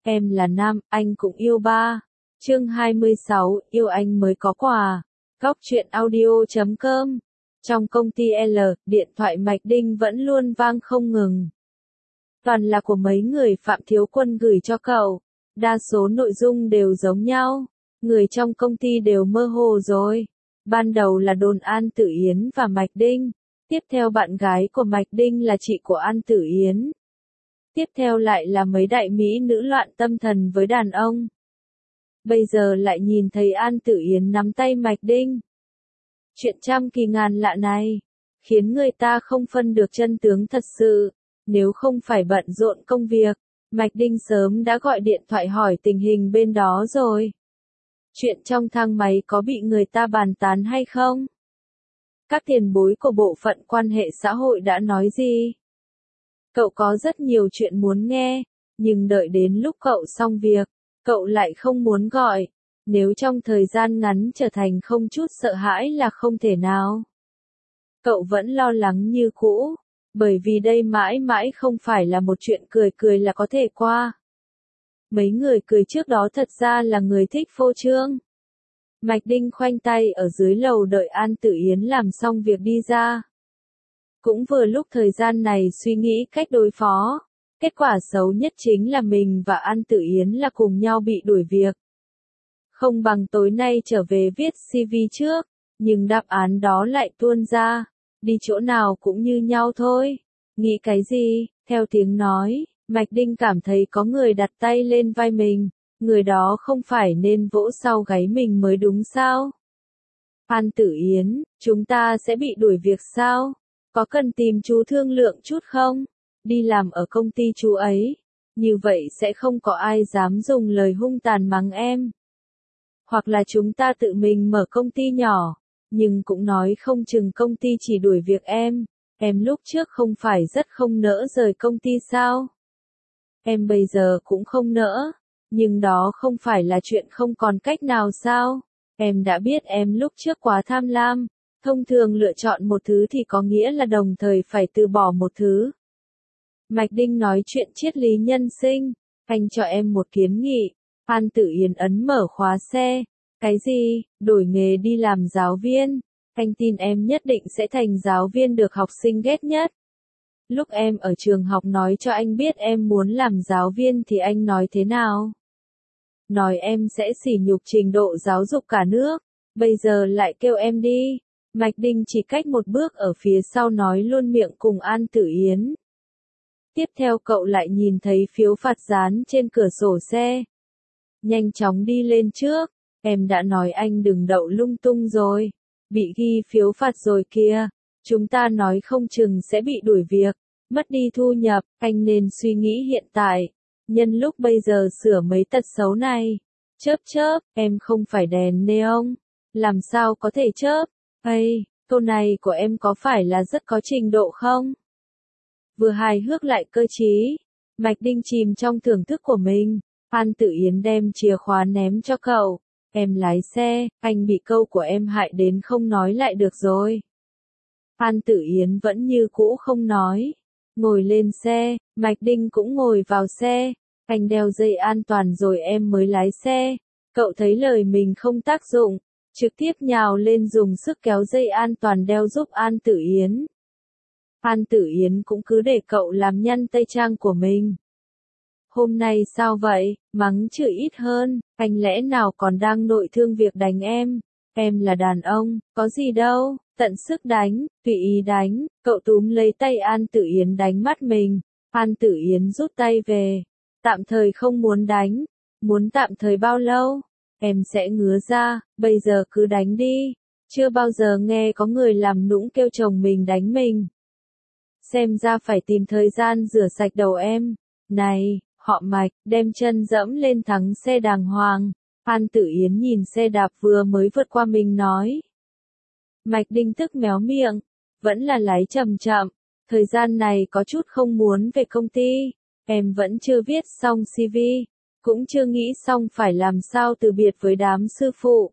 Em là nam, anh cũng yêu ba. Chương 26, yêu anh mới có quà. Góc truyện audio.com. Trong công ty L, điện thoại Mạch Đinh vẫn luôn vang không ngừng. Toàn là của mấy người Phạm Thiếu Quân gửi cho cậu. Đa số nội dung đều giống nhau. Người trong công ty đều mơ hồ rồi. Ban đầu là đồn An Tử Yến và Mạch Đinh. Tiếp theo bạn gái của Mạch Đinh là chị của An Tử Yến. Tiếp theo lại là mấy đại mỹ nữ loạn tâm thần với đàn ông. Bây giờ lại nhìn thấy An Tử Yến nắm tay Mạch Đinh. Chuyện trăm kỳ ngàn lạ này, khiến người ta không phân được chân tướng thật sự. Nếu không phải bận rộn công việc, Mạch Đinh sớm đã gọi điện thoại hỏi tình hình bên đó rồi. Chuyện trong thang máy có bị người ta bàn tán hay không? Các tiền bối của bộ phận quan hệ xã hội đã nói gì? Cậu có rất nhiều chuyện muốn nghe, nhưng đợi đến lúc cậu xong việc, cậu lại không muốn gọi. Nếu trong thời gian ngắn trở thành không chút sợ hãi là không thể nào. Cậu vẫn lo lắng như cũ, bởi vì đây mãi mãi không phải là một chuyện cười cười là có thể qua. Mấy người cười trước đó thật ra là người thích phô trương. Mạch Đinh khoanh tay ở dưới lầu đợi An Tử Yến làm xong việc đi ra. Cũng vừa lúc thời gian này suy nghĩ cách đối phó. Kết quả xấu nhất chính là mình và An Tử Yến là cùng nhau bị đuổi việc. Không bằng tối nay trở về viết CV trước, nhưng đáp án đó lại tuôn ra. Đi chỗ nào cũng như nhau thôi. Nghĩ cái gì? Theo tiếng nói, Mạch Đinh cảm thấy có người đặt tay lên vai mình. Người đó không phải nên vỗ sau gáy mình mới đúng sao? An Tử Yến, chúng ta sẽ bị đuổi việc sao? Có cần tìm chú thương lượng chút không? Đi làm ở công ty chú ấy. Như vậy sẽ không có ai dám dùng lời hung tàn mắng em. Hoặc là chúng ta tự mình mở công ty nhỏ. Nhưng cũng nói không chừng công ty chỉ đuổi việc em. Em lúc trước không phải rất không nỡ rời công ty sao? Em bây giờ cũng không nỡ. Nhưng đó không phải là chuyện không còn cách nào sao? Em đã biết em lúc trước quá tham lam. Thông thường lựa chọn một thứ thì có nghĩa là đồng thời phải từ bỏ một thứ. Mạch Đinh nói chuyện triết lý nhân sinh. Anh cho em một kiến nghị. An Tử Yến ấn mở khóa xe. Cái gì? Đổi nghề đi làm giáo viên. Anh tin em nhất định sẽ thành giáo viên được học sinh ghét nhất. Lúc em ở trường học nói cho anh biết em muốn làm giáo viên thì anh nói thế nào? Nói em sẽ sỉ nhục trình độ giáo dục cả nước. Bây giờ lại kêu em đi. Mạch Đinh chỉ cách một bước ở phía sau nói luôn miệng cùng An Tử Yến. Tiếp theo cậu lại nhìn thấy phiếu phạt dán trên cửa sổ xe. Nhanh chóng đi lên trước. Em đã nói anh đừng đậu lung tung rồi. Bị ghi phiếu phạt rồi kìa. Chúng ta nói không chừng sẽ bị đuổi việc. Mất đi thu nhập. Anh nên suy nghĩ hiện tại. Nhân lúc bây giờ sửa mấy tật xấu này. Chớp, em không phải đèn neon. Làm sao có thể chớp? Ây, câu này của em có phải là rất có trình độ không? Vừa hài hước lại cơ trí. Mạch Đinh chìm trong thưởng thức của mình. An Tử Yến đem chìa khóa ném cho cậu. Em lái xe, anh bị câu của em hại đến không nói lại được rồi. An Tử Yến vẫn như cũ không nói. Ngồi lên xe, Mạch Đinh cũng ngồi vào xe. Anh đeo dây an toàn rồi em mới lái xe. Cậu thấy lời mình không tác dụng. Trực tiếp nhào lên dùng sức kéo dây an toàn đeo giúp An Tử Yến. An Tử Yến cũng cứ để cậu làm nhăn tay trang của mình. Hôm nay sao vậy? Mắng chửi ít hơn. Anh lẽ nào còn đang nội thương việc đánh em? Em là đàn ông, có gì đâu. Tận sức đánh, tùy ý đánh. Cậu túm lấy tay An Tử Yến đánh mắt mình. An Tử Yến rút tay về. Tạm thời không muốn đánh. Muốn tạm thời bao lâu? Em sẽ ngứa ra, bây giờ cứ đánh đi. Chưa bao giờ nghe có người làm nũng kêu chồng mình đánh mình. Xem ra phải tìm thời gian rửa sạch đầu em. Này, họ Mạch, đem chân dẫm lên thắng xe đàng hoàng. An Tử Yến nhìn xe đạp vừa mới vượt qua mình nói. Mạch Đinh tức méo miệng. Vẫn là lái chậm chậm. Thời gian này có chút không muốn về công ty. Em vẫn chưa viết xong CV. Cũng chưa nghĩ xong phải làm sao từ biệt với đám sư phụ.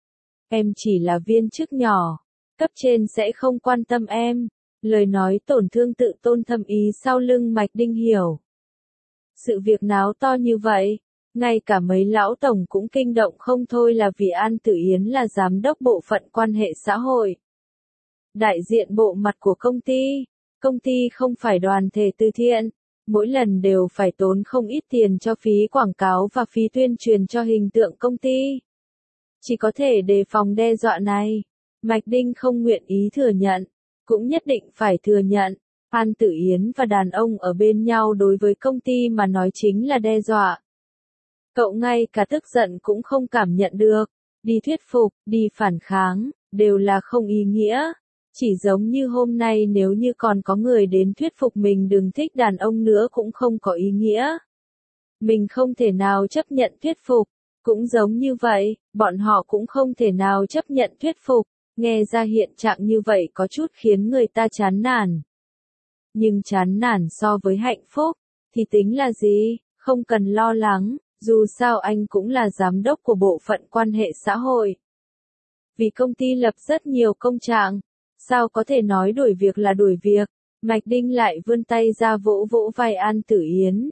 Em chỉ là viên chức nhỏ. Cấp trên sẽ không quan tâm em. Lời nói tổn thương tự tôn thâm ý sau lưng Mạch Đinh hiểu. Sự việc náo to như vậy, ngay cả mấy lão tổng cũng kinh động không thôi là vì An Tử Yến là giám đốc bộ phận quan hệ xã hội. Đại diện bộ mặt của công ty không phải đoàn thể từ thiện, mỗi lần đều phải tốn không ít tiền cho phí quảng cáo và phí tuyên truyền cho hình tượng công ty. Chỉ có thể đề phòng đe dọa này, Mạch Đinh không nguyện ý thừa nhận, cũng nhất định phải thừa nhận, An Tử Yến và đàn ông ở bên nhau đối với công ty mà nói chính là đe dọa. Cậu ngay cả tức giận cũng không cảm nhận được, đi thuyết phục, đi phản kháng, đều là không ý nghĩa. Chỉ giống như hôm nay nếu như còn có người đến thuyết phục mình đừng thích đàn ông nữa cũng không có ý nghĩa. Mình không thể nào chấp nhận thuyết phục, cũng giống như vậy, bọn họ cũng không thể nào chấp nhận thuyết phục, nghe ra hiện trạng như vậy có chút khiến người ta chán nản. Nhưng chán nản so với hạnh phúc, thì tính là gì, không cần lo lắng, dù sao anh cũng là giám đốc của bộ phận quan hệ xã hội. Vì công ty lập rất nhiều công trạng, sao có thể nói đuổi việc là đuổi việc, Mạch Đinh lại vươn tay ra vỗ vỗ vai An Tử Yến.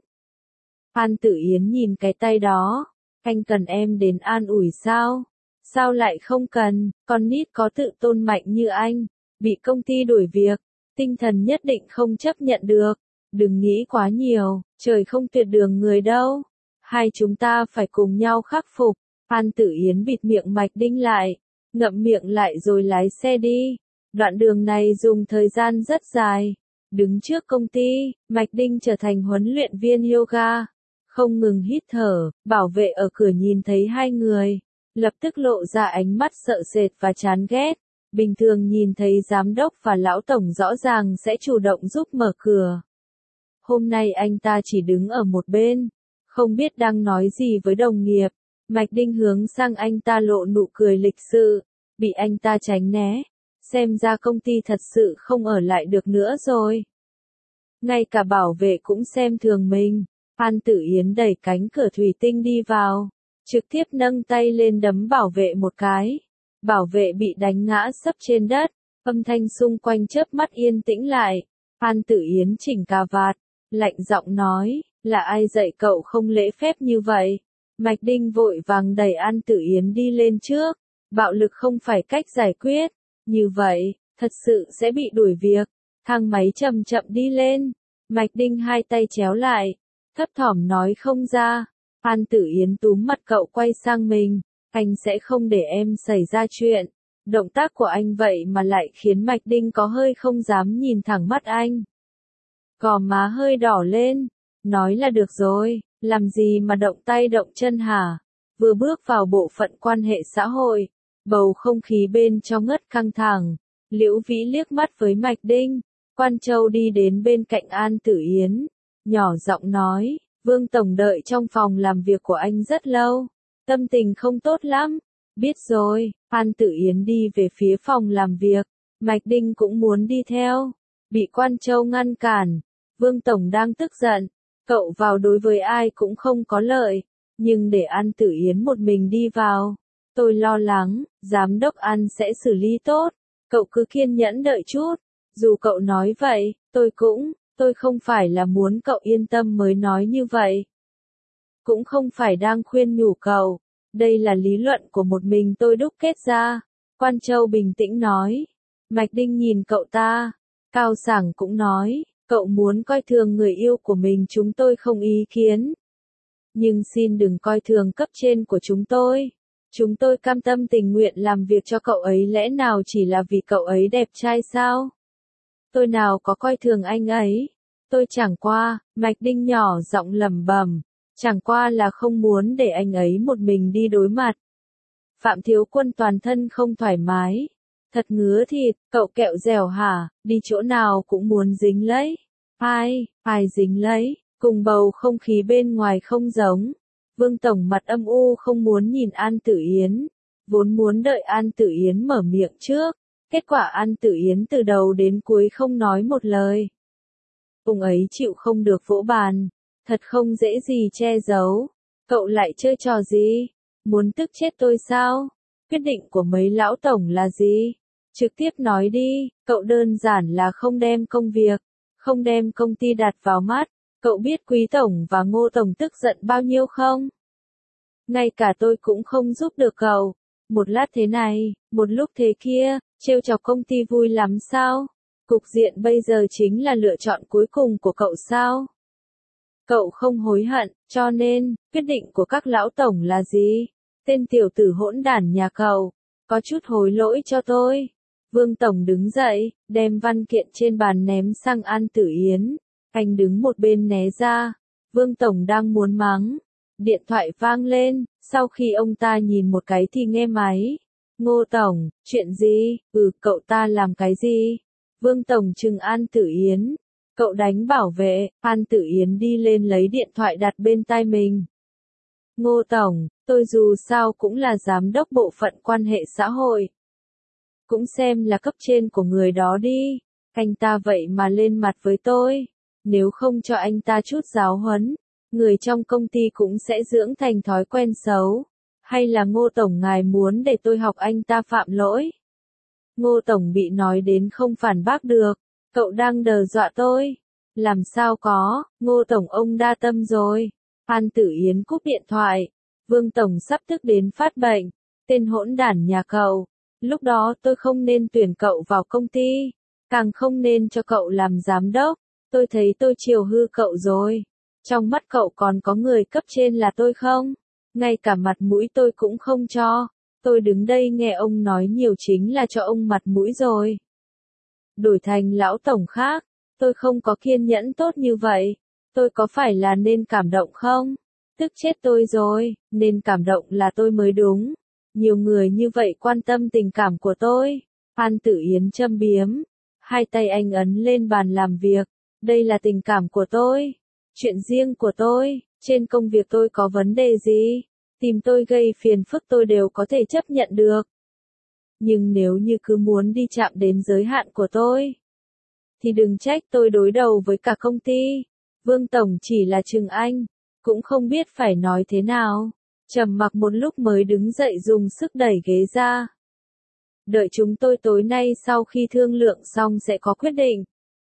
An Tử Yến nhìn cái tay đó, anh cần em đến an ủi sao? Sao lại không cần, con nít có tự tôn mạnh như anh, bị công ty đuổi việc, tinh thần nhất định không chấp nhận được, đừng nghĩ quá nhiều, trời không tuyệt đường người đâu, hai chúng ta phải cùng nhau khắc phục. An Tử Yến bịt miệng Mạch Đinh lại, ngậm miệng lại rồi lái xe đi. Đoạn đường này dùng thời gian rất dài. Đứng trước công ty, Mạch Đinh trở thành huấn luyện viên yoga. Không ngừng hít thở, bảo vệ ở cửa nhìn thấy hai người. Lập tức lộ ra ánh mắt sợ sệt và chán ghét. Bình thường nhìn thấy giám đốc và lão tổng rõ ràng sẽ chủ động giúp mở cửa. Hôm nay anh ta chỉ đứng ở một bên, không biết đang nói gì với đồng nghiệp. Mạch Đinh hướng sang anh ta lộ nụ cười lịch sự, bị anh ta tránh né. Xem ra công ty thật sự không ở lại được nữa rồi. Ngay cả bảo vệ cũng xem thường mình. An Tử Yến đẩy cánh cửa thủy tinh đi vào, trực tiếp nâng tay lên đấm bảo vệ một cái. Bảo vệ bị đánh ngã sấp trên đất, âm thanh xung quanh chớp mắt yên tĩnh lại. An Tử Yến chỉnh cà vạt, lạnh giọng nói, là ai dạy cậu không lễ phép như vậy? Mạch Đinh vội vàng đẩy An Tử Yến đi lên trước, bạo lực không phải cách giải quyết. Như vậy, thật sự sẽ bị đuổi việc. Thang máy chậm chậm đi lên. Mạch Đinh hai tay chéo lại, thấp thỏm nói không ra. An Tử Yến túm mặt cậu quay sang mình. Anh sẽ không để em xảy ra chuyện. Động tác của anh vậy mà lại khiến Mạch Đinh có hơi không dám nhìn thẳng mắt anh. Gò má hơi đỏ lên. Nói là được rồi, làm gì mà động tay động chân hả? Vừa bước vào bộ phận quan hệ xã hội. Bầu không khí bên trong ngất căng thẳng, Liễu Vĩ liếc mắt với Mạch Đinh, Quan Châu đi đến bên cạnh An Tử Yến, nhỏ giọng nói, Vương Tổng đợi trong phòng làm việc của anh rất lâu, tâm tình không tốt lắm, biết rồi, An Tử Yến đi về phía phòng làm việc, Mạch Đinh cũng muốn đi theo, bị Quan Châu ngăn cản, Vương Tổng đang tức giận, cậu vào đối với ai cũng không có lợi, nhưng để An Tử Yến một mình đi vào. Tôi lo lắng, giám đốc An sẽ xử lý tốt, cậu cứ kiên nhẫn đợi chút, dù cậu nói vậy, tôi không phải là muốn cậu yên tâm mới nói như vậy. Cũng không phải đang khuyên nhủ cậu, đây là lý luận của một mình tôi đúc kết ra, Quan Châu bình tĩnh nói. Mạch Đinh nhìn cậu ta, Cao Sảng cũng nói, cậu muốn coi thường người yêu của mình chúng tôi không ý kiến. Nhưng xin đừng coi thường cấp trên của chúng tôi. Chúng tôi cam tâm tình nguyện làm việc cho cậu ấy lẽ nào chỉ là vì cậu ấy đẹp trai sao? Tôi nào có coi thường anh ấy. Tôi chẳng qua, Mạch Đinh nhỏ giọng lẩm bẩm, chẳng qua là không muốn để anh ấy một mình đi đối mặt. Phạm Thiếu Quân toàn thân không thoải mái. Thật ngứa thịt, cậu kẹo dẻo hả, đi chỗ nào cũng muốn dính lấy. Ai dính lấy, cùng bầu không khí bên ngoài không giống. Vương Tổng mặt âm u không muốn nhìn An Tử Yến, vốn muốn đợi An Tử Yến mở miệng trước, kết quả An Tử Yến từ đầu đến cuối không nói một lời. Ông ấy chịu không được vỗ bàn, thật không dễ gì che giấu, cậu lại chơi trò gì, muốn tức chết tôi sao, quyết định của mấy lão tổng là gì, trực tiếp nói đi, cậu đơn giản là không đem công việc, không đem công ty đặt vào mắt, Cậu biết Quý Tổng và Ngô Tổng tức giận bao nhiêu không? Ngay cả tôi cũng không giúp được cậu. Một lát thế này, một lúc thế kia, trêu chọc công ty vui lắm sao? Cục diện bây giờ chính là lựa chọn cuối cùng của cậu sao? Cậu không hối hận, cho nên, quyết định của các lão tổng là gì? Tên tiểu tử hỗn đản nhà cậu, có chút hối lỗi cho tôi. Vương Tổng đứng dậy, đem văn kiện trên bàn ném sang An Tử Yến. Anh đứng một bên né ra. Vương Tổng đang muốn mắng. Điện thoại vang lên, sau khi ông ta nhìn một cái thì nghe máy. Ngô Tổng, chuyện gì? Cậu ta làm cái gì? Vương Tổng trừng An Tử Yến. Cậu đánh bảo vệ. An Tử Yến đi lên lấy điện thoại đặt bên tai mình. Ngô Tổng, tôi dù sao cũng là giám đốc bộ phận quan hệ xã hội. Cũng xem là cấp trên của người đó đi. Anh ta vậy mà lên mặt với tôi. Nếu không cho anh ta chút giáo huấn, người trong công ty cũng sẽ dưỡng thành thói quen xấu. Hay là Ngô Tổng ngài muốn để tôi học anh ta phạm lỗi? Ngô Tổng bị nói đến không phản bác được. Cậu đang đe dọa tôi. Làm sao có, Ngô Tổng ông đa tâm rồi. An Tử Yến cúp điện thoại. Vương Tổng sắp tức đến phát bệnh. Tên hỗn đản nhà cậu. Lúc đó tôi không nên tuyển cậu vào công ty. Càng không nên cho cậu làm giám đốc. Tôi thấy tôi chiều hư cậu rồi. Trong mắt cậu còn có người cấp trên là tôi không? Ngay cả mặt mũi tôi cũng không cho. Tôi đứng đây nghe ông nói nhiều chính là cho ông mặt mũi rồi. Đổi thành lão tổng khác, tôi không có kiên nhẫn tốt như vậy. Tôi có phải là nên cảm động không? Tức chết tôi rồi, nên cảm động là tôi mới đúng. Nhiều người như vậy quan tâm tình cảm của tôi. An Tử Yến châm biếm. Hai tay anh ấn lên bàn làm việc. Đây là tình cảm của tôi. Chuyện riêng của tôi. Trên công việc tôi có vấn đề gì? Tìm tôi gây phiền phức tôi đều có thể chấp nhận được. Nhưng nếu như cứ muốn đi chạm đến giới hạn của tôi, thì đừng trách tôi đối đầu với cả công ty. Vương Tổng chỉ là chừng anh, cũng không biết phải nói thế nào. Trầm mặc một lúc mới đứng dậy dùng sức đẩy ghế ra. Đợi chúng tôi tối nay sau khi thương lượng xong sẽ có quyết định.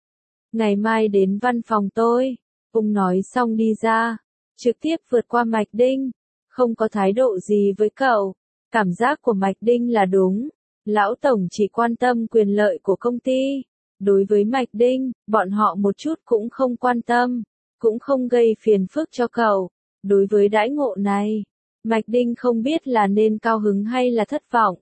Ngày mai đến văn phòng tôi. Ông nói xong đi ra, trực tiếp vượt qua Mạch Đinh. Không có thái độ gì với cậu. Cảm giác của Mạch Đinh là đúng. Lão Tổng chỉ quan tâm quyền lợi của công ty. Đối với Mạch Đinh, bọn họ một chút cũng không quan tâm. Cũng không gây phiền phức cho cậu. Đối với đãi ngộ này, Mạch Đinh không biết là nên cao hứng hay là thất vọng.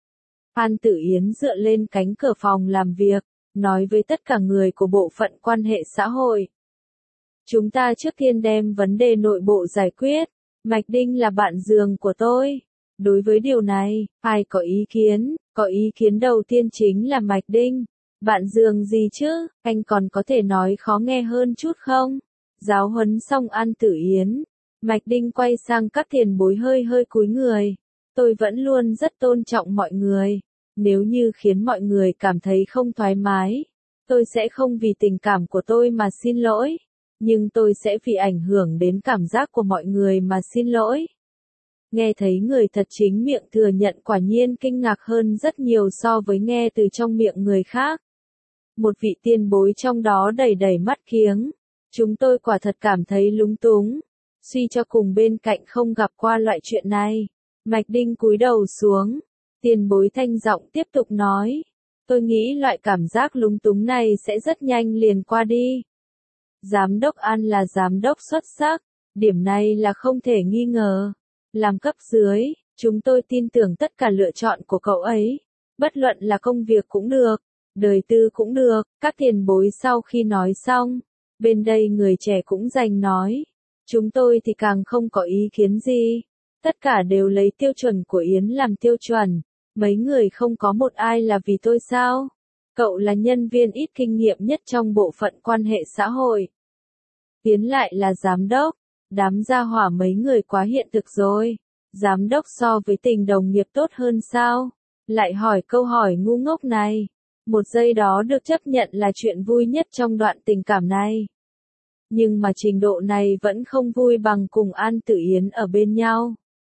An Tử Yến dựa lên cánh cửa phòng làm việc, nói với tất cả người của bộ phận quan hệ xã hội. Chúng ta trước tiên đem vấn đề nội bộ giải quyết. Mạch Đinh là bạn giường của tôi. Đối với điều này, ai có ý kiến? Có ý kiến đầu tiên chính là Mạch Đinh. Bạn giường gì chứ, anh còn có thể nói khó nghe hơn chút không? Giáo huấn xong An Tử Yến. Mạch Đinh quay sang các tiền bối hơi hơi cúi người. Tôi vẫn luôn rất tôn trọng mọi người. Nếu như khiến mọi người cảm thấy không thoải mái, tôi sẽ không vì tình cảm của tôi mà xin lỗi. Nhưng tôi sẽ vì ảnh hưởng đến cảm giác của mọi người mà xin lỗi. Nghe thấy người thật chính miệng thừa nhận quả nhiên kinh ngạc hơn rất nhiều so với nghe từ trong miệng người khác. Một vị tiền bối trong đó đầy đầy mắt kiếng. Chúng tôi quả thật cảm thấy lúng túng. Suy cho cùng bên cạnh không gặp qua loại chuyện này. Mạch Đinh cúi đầu xuống. Tiền bối thanh giọng tiếp tục nói. Tôi nghĩ loại cảm giác lúng túng này sẽ rất nhanh liền qua đi. Giám đốc An là giám đốc xuất sắc. Điểm này là không thể nghi ngờ. Làm cấp dưới, chúng tôi tin tưởng tất cả lựa chọn của cậu ấy. Bất luận là công việc cũng được, đời tư cũng được. Các tiền bối sau khi nói xong, bên đây người trẻ cũng giành nói. Chúng tôi thì càng không có ý kiến gì. Tất cả đều lấy tiêu chuẩn của Yến làm tiêu chuẩn. Mấy người không có một ai là vì tôi sao? Cậu là nhân viên ít kinh nghiệm nhất trong bộ phận quan hệ xã hội. Yến lại là giám đốc. Đám gia hỏa mấy người quá hiện thực rồi. Giám đốc so với tình đồng nghiệp tốt hơn sao? Lại hỏi câu hỏi ngu ngốc này. Một giây đó được chấp nhận là chuyện vui nhất trong đoạn tình cảm này. Nhưng mà trình độ này vẫn không vui bằng cùng An Tử Yến ở bên nhau.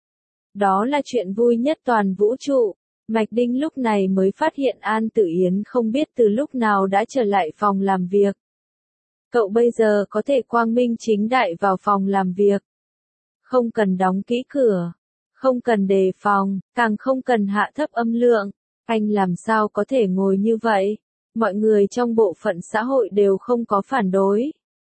Đó là chuyện vui nhất toàn vũ trụ. Mạch Đinh lúc này mới phát hiện An Tử Yến không biết từ lúc nào đã trở lại phòng làm việc. Cậu bây giờ có thể quang minh chính đại vào phòng làm việc. Không cần đóng kỹ cửa. Không cần đề phòng, càng không cần hạ thấp âm lượng. Anh làm sao có thể ngồi như vậy? Mọi người trong bộ phận xã hội đều không có phản đối.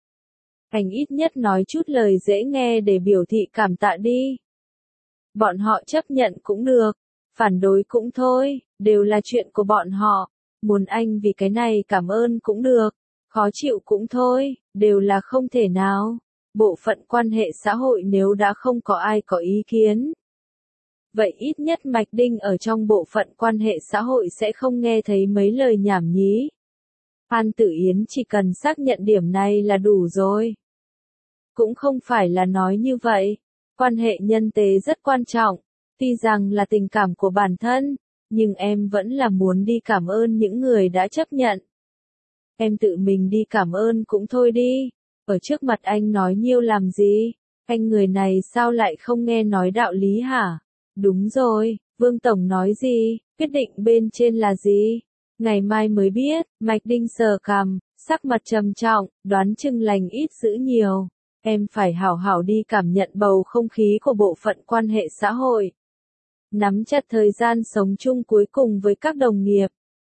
Anh ít nhất nói chút lời dễ nghe để biểu thị cảm tạ đi. Bọn họ chấp nhận cũng được, phản đối cũng thôi, đều là chuyện của bọn họ. Muốn anh vì cái này cảm ơn cũng được, khó chịu cũng thôi, đều là không thể nào. Bộ phận quan hệ xã hội nếu đã không có ai có ý kiến. Vậy ít nhất Mạch Đinh ở trong bộ phận quan hệ xã hội sẽ không nghe thấy mấy lời nhảm nhí. An Tử Yến chỉ cần xác nhận điểm này là đủ rồi. Cũng không phải là nói như vậy. Quan hệ nhân tế rất quan trọng. Tuy rằng là tình cảm của bản thân, nhưng em vẫn là muốn đi cảm ơn những người đã chấp nhận. Em tự mình đi cảm ơn cũng thôi đi. Ở trước mặt anh nói nhiêu làm gì? Anh người này sao lại không nghe nói đạo lý hả? Đúng rồi, Vương Tổng nói gì? Quyết định bên trên là gì? Ngày mai mới biết. Mạch Đinh sờ cằm, sắc mặt trầm trọng, đoán chừng lành ít dữ nhiều. Em phải hảo hảo đi cảm nhận bầu không khí của bộ phận quan hệ xã hội. Nắm chặt thời gian sống chung cuối cùng với các đồng nghiệp.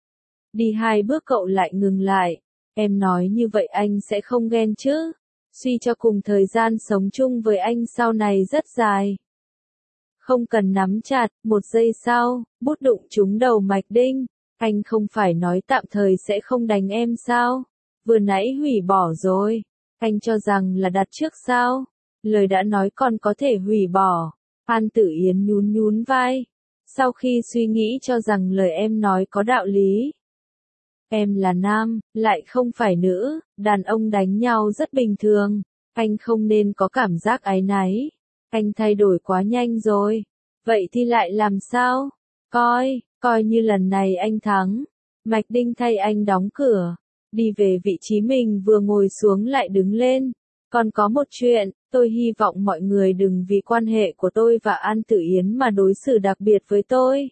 Đi 2 bước cậu lại ngừng lại. Em nói như vậy anh sẽ không ghen chứ? Suy cho cùng thời gian sống chung với anh sau này rất dài. Không cần nắm chặt, 1 giây sau, bút đụng trúng đầu Mạch Đinh. Anh không phải nói tạm thời sẽ không đánh em sao? Vừa nãy hủy bỏ rồi. Anh cho rằng là đặt trước sao? Lời đã nói còn có thể hủy bỏ. An Tử Yến nhún nhún vai. Sau khi suy nghĩ cho rằng lời em nói có đạo lý. Em là nam, lại không phải nữ, đàn ông đánh nhau rất bình thường. Anh không nên có cảm giác áy náy. Anh thay đổi quá nhanh rồi. Vậy thì lại làm sao? Coi như lần này anh thắng. Mạch Đinh thay anh đóng cửa. Đi về vị trí mình vừa ngồi xuống lại đứng lên. Còn có một chuyện, tôi hy vọng mọi người đừng vì quan hệ của tôi và An Tử Yến mà đối xử đặc biệt với tôi.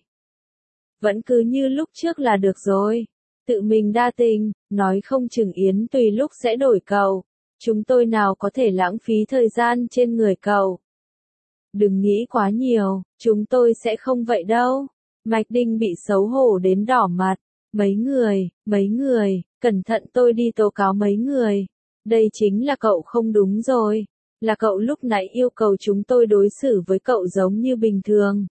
Vẫn cứ như lúc trước là được rồi. Tự mình đa tình, nói không chừng Yến tùy lúc sẽ đổi cậu. Chúng tôi nào có thể lãng phí thời gian trên người cậu. Đừng nghĩ quá nhiều, chúng tôi sẽ không vậy đâu. Mạch Đinh bị xấu hổ đến đỏ mặt. Mấy người, cẩn thận tôi đi tố cáo mấy người. Đây chính là cậu không đúng rồi. Là cậu lúc nãy yêu cầu chúng tôi đối xử với cậu giống như bình thường.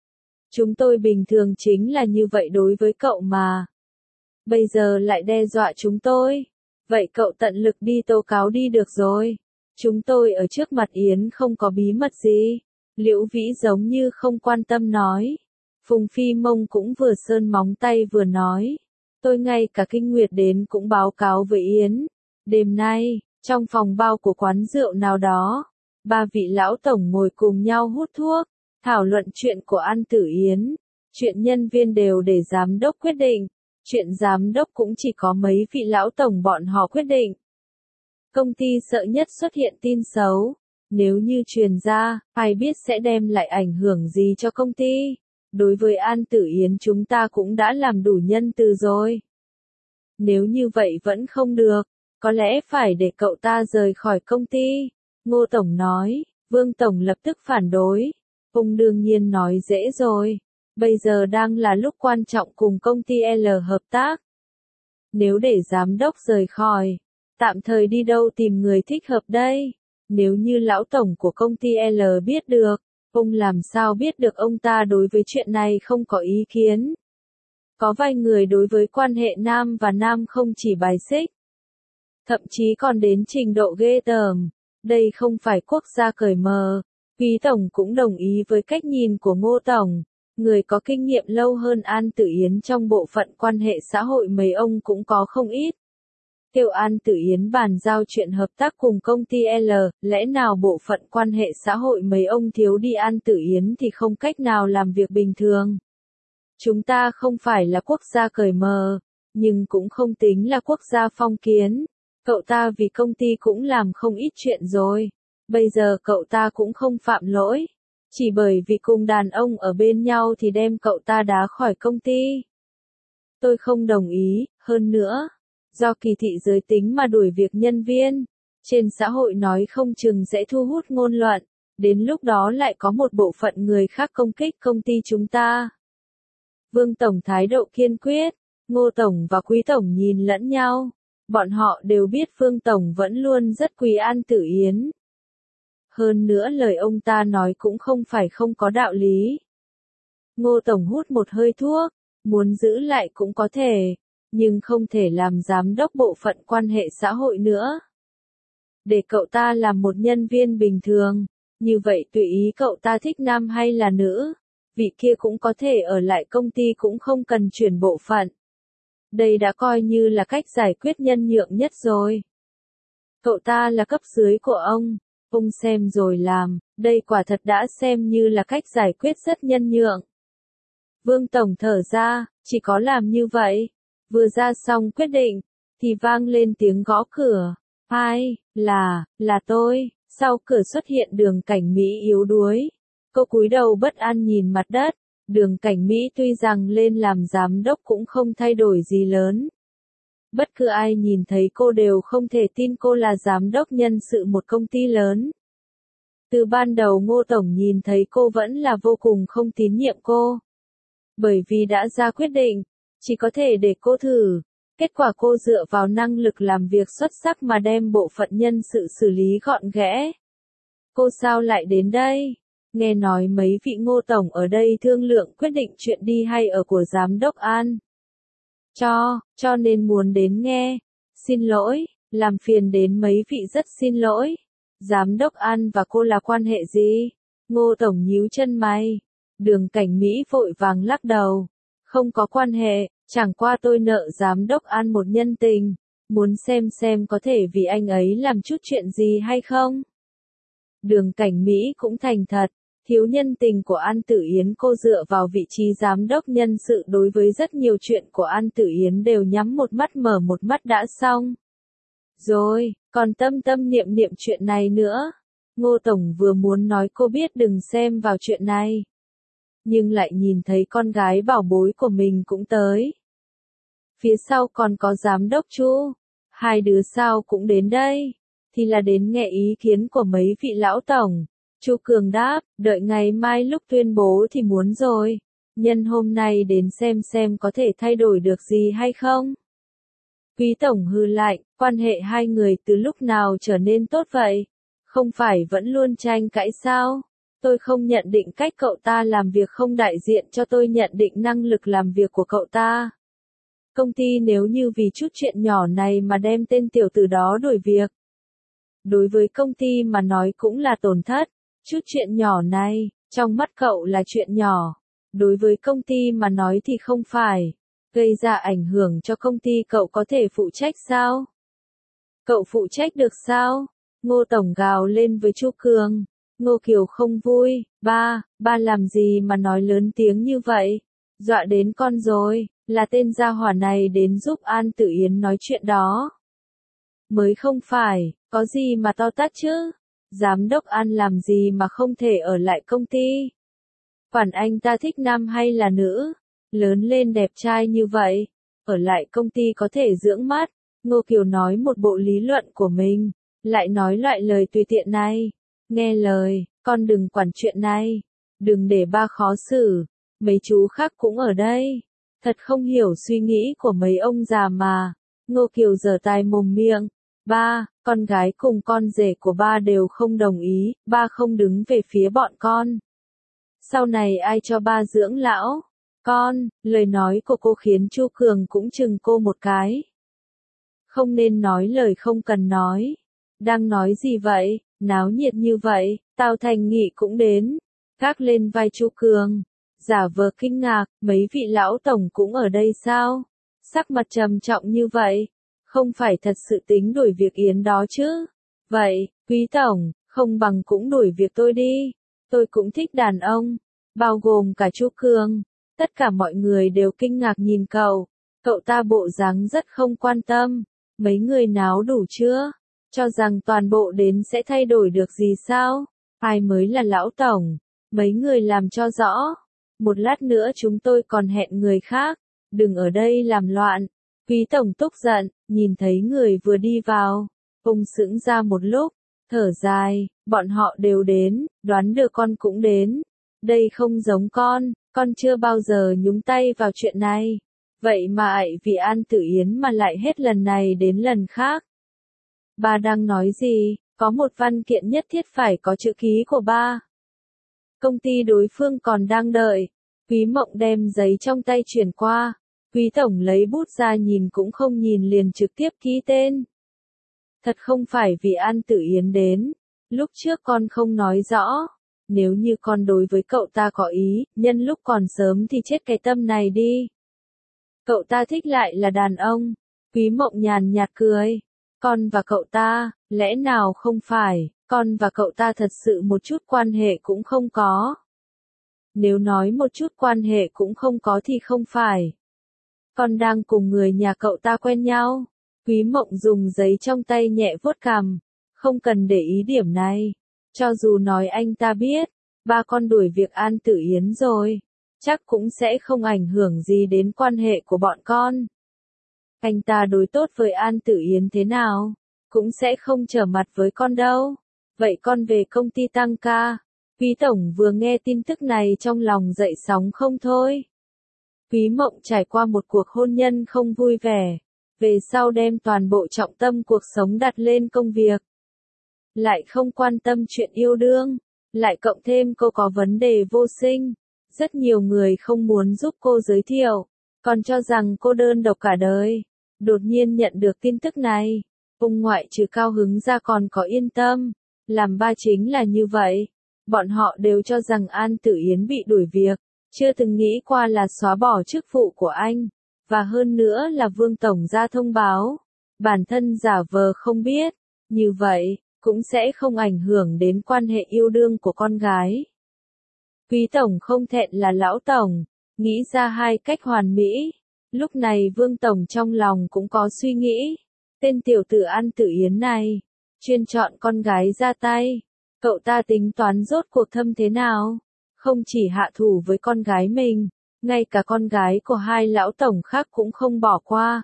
Chúng tôi bình thường chính là như vậy đối với cậu mà. Bây giờ lại đe dọa chúng tôi. Vậy cậu tận lực đi tố cáo đi được rồi. Chúng tôi ở trước mặt Yến không có bí mật gì. Liễu Vĩ giống như không quan tâm nói. Phùng Phi Mông cũng vừa sơn móng tay vừa nói. Tôi ngay cả Kinh Nguyệt đến cũng báo cáo với Yến. Đêm nay, trong phòng bao của quán rượu nào đó, 3 vị lão tổng ngồi cùng nhau hút thuốc, thảo luận chuyện của An Tử Yến. Chuyện nhân viên đều để giám đốc quyết định. Chuyện giám đốc cũng chỉ có mấy vị lão tổng bọn họ quyết định. Công ty sợ nhất xuất hiện tin xấu. Nếu như truyền ra, ai biết sẽ đem lại ảnh hưởng gì cho công ty. Đối với An Tử Yến chúng ta cũng đã làm đủ nhân từ rồi. Nếu như vậy vẫn không được, có lẽ phải để cậu ta rời khỏi công ty. Ngô Tổng nói, Vương Tổng lập tức phản đối. Ông đương nhiên nói dễ rồi. Bây giờ đang là lúc quan trọng cùng công ty L hợp tác. Nếu để giám đốc rời khỏi, tạm thời đi đâu tìm người thích hợp đây? Nếu như lão tổng của công ty L biết được, ông làm sao biết được ông ta đối với chuyện này không có ý kiến? Có vài người đối với quan hệ nam và nam không chỉ bài xích, thậm chí còn đến trình độ ghê tởm. Đây không phải quốc gia cởi mở. Quý Tổng cũng đồng ý với cách nhìn của Ngô Tổng. Người có kinh nghiệm lâu hơn An Tử Yến trong bộ phận quan hệ xã hội mấy ông cũng có không ít. Kêu An Tử Yến bàn giao chuyện hợp tác cùng công ty L, lẽ nào bộ phận quan hệ xã hội mấy ông thiếu đi An Tử Yến thì không cách nào làm việc bình thường. Chúng ta không phải là quốc gia cởi mở, nhưng cũng không tính là quốc gia phong kiến. Cậu ta vì công ty cũng làm không ít chuyện rồi. Bây giờ cậu ta cũng không phạm lỗi. Chỉ bởi vì cùng đàn ông ở bên nhau thì đem cậu ta đá khỏi công ty. Tôi không đồng ý, hơn nữa. Do kỳ thị giới tính mà đuổi việc nhân viên. Trên xã hội nói không chừng sẽ thu hút ngôn luận, đến lúc đó lại có một bộ phận người khác công kích công ty chúng ta. Vương Tổng thái độ kiên quyết, Ngô Tổng và Quý Tổng nhìn lẫn nhau. Bọn họ đều biết Vương Tổng vẫn luôn rất quý An Tử Yến. Hơn nữa lời ông ta nói cũng không phải không có đạo lý. Ngô Tổng hút một hơi thuốc, muốn giữ lại cũng có thể, nhưng không thể làm giám đốc bộ phận quan hệ xã hội nữa. Để cậu ta làm một nhân viên bình thường, như vậy tùy ý cậu ta thích nam hay là nữ, vị kia cũng có thể ở lại công ty cũng không cần chuyển bộ phận. Đây đã coi như là cách giải quyết nhân nhượng nhất rồi. Cậu ta là cấp dưới của ông xem rồi làm, đây quả thật đã xem như là cách giải quyết rất nhân nhượng. Vương Tổng thở ra, chỉ có làm như vậy. Vừa ra xong quyết định, thì vang lên tiếng gõ cửa. Ai, là tôi. Sau cửa xuất hiện Đường Cảnh Mỹ yếu đuối. Cô cúi đầu bất an nhìn mặt đất. Đường Cảnh Mỹ tuy rằng lên làm giám đốc cũng không thay đổi gì lớn. Bất cứ ai nhìn thấy cô đều không thể tin cô là giám đốc nhân sự một công ty lớn. Từ ban đầu Ngô Tổng nhìn thấy cô vẫn là vô cùng không tín nhiệm cô. Bởi vì đã ra quyết định, chỉ có thể để cô thử. Kết quả cô dựa vào năng lực làm việc xuất sắc mà đem bộ phận nhân sự xử lý gọn ghẽ. Cô sao lại đến đây? Nghe nói mấy vị Ngô Tổng ở đây thương lượng quyết định chuyện đi hay ở của giám đốc An. Cho nên muốn đến nghe. Xin lỗi, làm phiền đến mấy vị rất xin lỗi. Giám đốc An và cô là quan hệ gì? Ngô Tổng nhíu chân mày. Đường Cảnh Mỹ vội vàng lắc đầu. Không có quan hệ, chẳng qua tôi nợ giám đốc An một nhân tình. Muốn xem có thể vì anh ấy làm chút chuyện gì hay không? Đường Cảnh Mỹ cũng thành thật. Thiếu nhân tình của An Tử Yến cô dựa vào vị trí giám đốc nhân sự đối với rất nhiều chuyện của An Tử Yến đều nhắm một mắt mở một mắt đã xong. Rồi, còn tâm niệm chuyện này nữa. Ngô Tổng vừa muốn nói cô biết đừng xem vào chuyện này. Nhưng lại nhìn thấy con gái bảo bối của mình cũng tới. Phía sau còn có giám đốc Chu. Hai đứa sao cũng đến đây. Thì là đến nghe ý kiến của mấy vị lão tổng. Chu Cường đáp, đợi ngày mai lúc tuyên bố thì muốn rồi. Nhân hôm nay đến xem có thể thay đổi được gì hay không. Quý Tổng hừ lạnh, quan hệ hai người từ lúc nào trở nên tốt vậy? Không phải vẫn luôn tranh cãi sao? Tôi không nhận định cách cậu ta làm việc không đại diện cho tôi nhận định năng lực làm việc của cậu ta. Công ty nếu như vì chút chuyện nhỏ này mà đem tên tiểu tử đó đuổi việc. Đối với công ty mà nói cũng là tổn thất. Chút chuyện nhỏ này, trong mắt cậu là chuyện nhỏ. Đối với công ty mà nói thì không phải. Gây ra ảnh hưởng cho công ty cậu có thể phụ trách sao? Cậu phụ trách được sao? Ngô Tổng gào lên với Chu Cường. Ngô Kiều không vui. Ba làm gì mà nói lớn tiếng như vậy? Dọa đến con rồi, là tên gia hỏa này đến giúp An Tử Yến nói chuyện đó. Mới không phải, có gì mà to tát chứ? Giám đốc An làm gì mà không thể ở lại công ty? Quản anh ta thích nam hay là nữ? Lớn lên đẹp trai như vậy, ở lại công ty có thể dưỡng mắt. Ngô Kiều nói một bộ lý luận của mình, lại nói loại lời tùy tiện này. Nghe lời, con đừng quản chuyện này, đừng để ba khó xử, mấy chú khác cũng ở đây. Thật không hiểu suy nghĩ của mấy ông già mà. Ngô Kiều giở tai mồm miệng. Ba, con gái cùng con rể của ba đều không đồng ý, ba không đứng về phía bọn con. Sau này ai cho ba dưỡng lão? Con, lời nói của cô khiến Chu Cường cũng chừng cô một cái. Không nên nói lời không cần nói. Đang nói gì vậy, náo nhiệt như vậy, Tào Thành Nghị cũng đến. Gác lên vai Chu Cường. Giả vờ kinh ngạc, mấy vị lão tổng cũng ở đây sao? Sắc mặt trầm trọng như vậy. Không phải thật sự tính đuổi việc Yến đó chứ. Vậy, Quý Tổng, không bằng cũng đuổi việc tôi đi. Tôi cũng thích đàn ông. Bao gồm cả Chu Cường. Tất cả mọi người đều kinh ngạc nhìn cậu. Cậu ta bộ dáng rất không quan tâm. Mấy người náo đủ chưa? Cho rằng toàn bộ đến sẽ thay đổi được gì sao? Ai mới là lão tổng? Mấy người làm cho rõ. Một lát nữa chúng tôi còn hẹn người khác. Đừng ở đây làm loạn. Quý tổng tức giận, nhìn thấy người vừa đi vào. Ông sững ra một lúc, thở dài, bọn họ đều đến, đoán được con cũng đến. Đây không giống con chưa bao giờ nhúng tay vào chuyện này. Vậy mà ạy vì An Tử Yến mà lại hết lần này đến lần khác. Ba đang nói gì? Có một văn kiện nhất thiết phải có chữ ký của ba. Công ty đối phương còn đang đợi. Quý Mộng đem giấy trong tay chuyển qua. Quý tổng lấy bút ra nhìn cũng không nhìn liền trực tiếp ký tên. Thật không phải vì An Tử Yến đến. Lúc trước con không nói rõ. Nếu như con đối với cậu ta có ý, nhân lúc còn sớm thì chết cái tâm này đi. Cậu ta thích lại là đàn ông. Quý Mộng nhàn nhạt cười. Con và cậu ta, lẽ nào không phải, con và cậu ta thật sự một chút quan hệ cũng không có. Nếu nói một chút quan hệ cũng không có thì không phải. Con đang cùng người nhà cậu ta quen nhau. Quý Mộng dùng giấy trong tay nhẹ vuốt cằm. Không cần để ý điểm này. Cho dù nói anh ta biết, ba con đuổi việc An Tử Yến rồi. Chắc cũng sẽ không ảnh hưởng gì đến quan hệ của bọn con. Anh ta đối tốt với An Tử Yến thế nào, cũng sẽ không trở mặt với con đâu. Vậy con về công ty tăng ca. Quý tổng vừa nghe tin tức này trong lòng dậy sóng không thôi. Quý Mộng trải qua một cuộc hôn nhân không vui vẻ. Về sau đem toàn bộ trọng tâm cuộc sống đặt lên công việc. Lại không quan tâm chuyện yêu đương. Lại cộng thêm cô có vấn đề vô sinh. Rất nhiều người không muốn giúp cô giới thiệu. Còn cho rằng cô đơn độc cả đời. Đột nhiên nhận được tin tức này. Ông ngoại trừ cao hứng ra còn có yên tâm. Làm ba chính là như vậy. Bọn họ đều cho rằng An Tử Yến bị đuổi việc. Chưa từng nghĩ qua là xóa bỏ chức vụ của anh. Và hơn nữa là Vương Tổng ra thông báo. Bản thân giả vờ không biết. Như vậy, cũng sẽ không ảnh hưởng đến quan hệ yêu đương của con gái. Quý Tổng không thẹn là lão Tổng. Nghĩ ra hai cách hoàn mỹ. Lúc này Vương Tổng trong lòng cũng có suy nghĩ. Tên tiểu tử An Tử Yến này. Chuyên chọn con gái ra tay. Cậu ta tính toán rốt cuộc thâm thế nào? Không chỉ hạ thủ với con gái mình. Ngay cả con gái của hai lão tổng khác cũng không bỏ qua.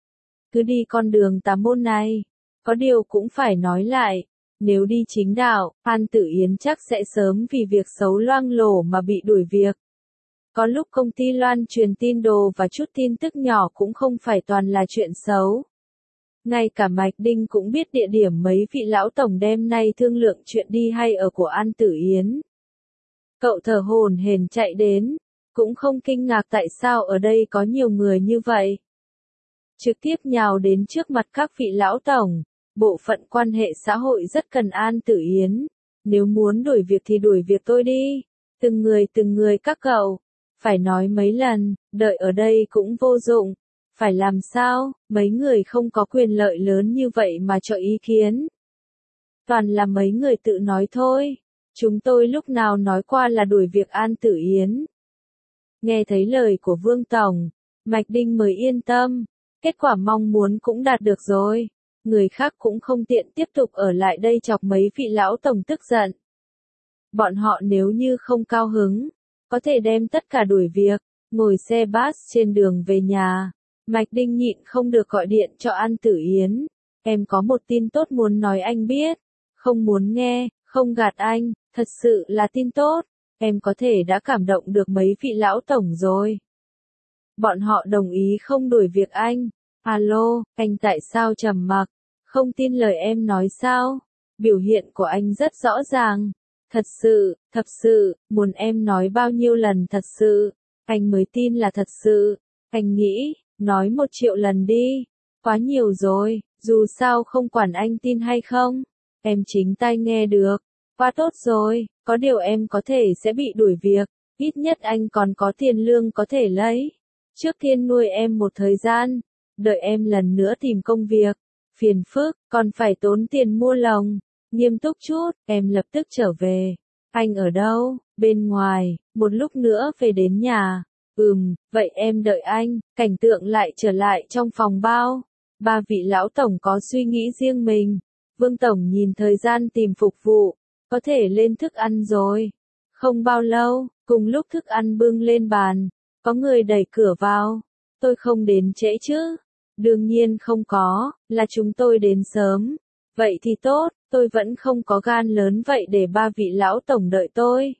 Cứ đi con đường tà môn này. Có điều cũng phải nói lại. Nếu đi chính đạo, An Tử Yến chắc sẽ sớm vì việc xấu loang lổ mà bị đuổi việc. Có lúc công ty loan truyền tin đồ và chút tin tức nhỏ cũng không phải toàn là chuyện xấu. Ngay cả Mạch Đinh cũng biết địa điểm mấy vị lão tổng đêm nay thương lượng chuyện đi hay ở của An Tử Yến. Cậu thở hổn hển chạy đến, cũng không kinh ngạc tại sao ở đây có nhiều người như vậy. Trực tiếp nhào đến trước mặt các vị lão tổng, bộ phận quan hệ xã hội rất cần An Tử Yến. Nếu muốn đuổi việc thì đuổi việc tôi đi. Từng người các cậu. Phải nói mấy lần, đợi ở đây cũng vô dụng. Phải làm sao, mấy người không có quyền lợi lớn như vậy mà cho ý kiến. Toàn là mấy người tự nói thôi. Chúng tôi lúc nào nói qua là đuổi việc An Tử Yến. Nghe thấy lời của Vương Tổng, Mạch Đinh mới yên tâm. Kết quả mong muốn cũng đạt được rồi. Người khác cũng không tiện tiếp tục ở lại đây chọc mấy vị lão tổng tức giận. Bọn họ nếu như không cao hứng, có thể đem tất cả đuổi việc, ngồi xe bus trên đường về nhà. Mạch Đinh nhịn không được gọi điện cho An Tử Yến. Em có một tin tốt muốn nói anh biết. Không muốn nghe, không gạt anh, thật sự là tin tốt. Em có thể đã cảm động được mấy vị lão tổng rồi. Bọn họ đồng ý không đuổi việc anh. Alo, anh tại sao trầm mặc? Không tin lời em nói sao? Biểu hiện của anh rất rõ ràng. Thật sự, muốn em nói bao nhiêu lần thật sự, anh mới tin là thật sự. Anh nghĩ, nói 1 triệu lần đi. Quá nhiều rồi, dù sao không quản anh tin hay không. Em chính tai nghe được. Quá tốt rồi, có điều em có thể sẽ bị đuổi việc. Ít nhất anh còn có tiền lương có thể lấy. Trước tiên nuôi em một thời gian. Đợi em lần nữa tìm công việc. Phiền phức, còn phải tốn tiền mua lồng. Nghiêm túc chút, em lập tức trở về. Anh ở đâu? Bên ngoài, một lúc nữa về đến nhà. Vậy em đợi anh. Cảnh tượng lại trở lại trong phòng bao. 3 vị lão tổng có suy nghĩ riêng mình. Vương Tổng nhìn thời gian tìm phục vụ. Có thể lên thức ăn rồi. Không bao lâu, cùng lúc thức ăn bưng lên bàn. Có người đẩy cửa vào. Tôi không đến trễ chứ? Đương nhiên không có, là chúng tôi đến sớm. Vậy thì tốt, tôi vẫn không có gan lớn vậy để ba vị lão tổng đợi tôi.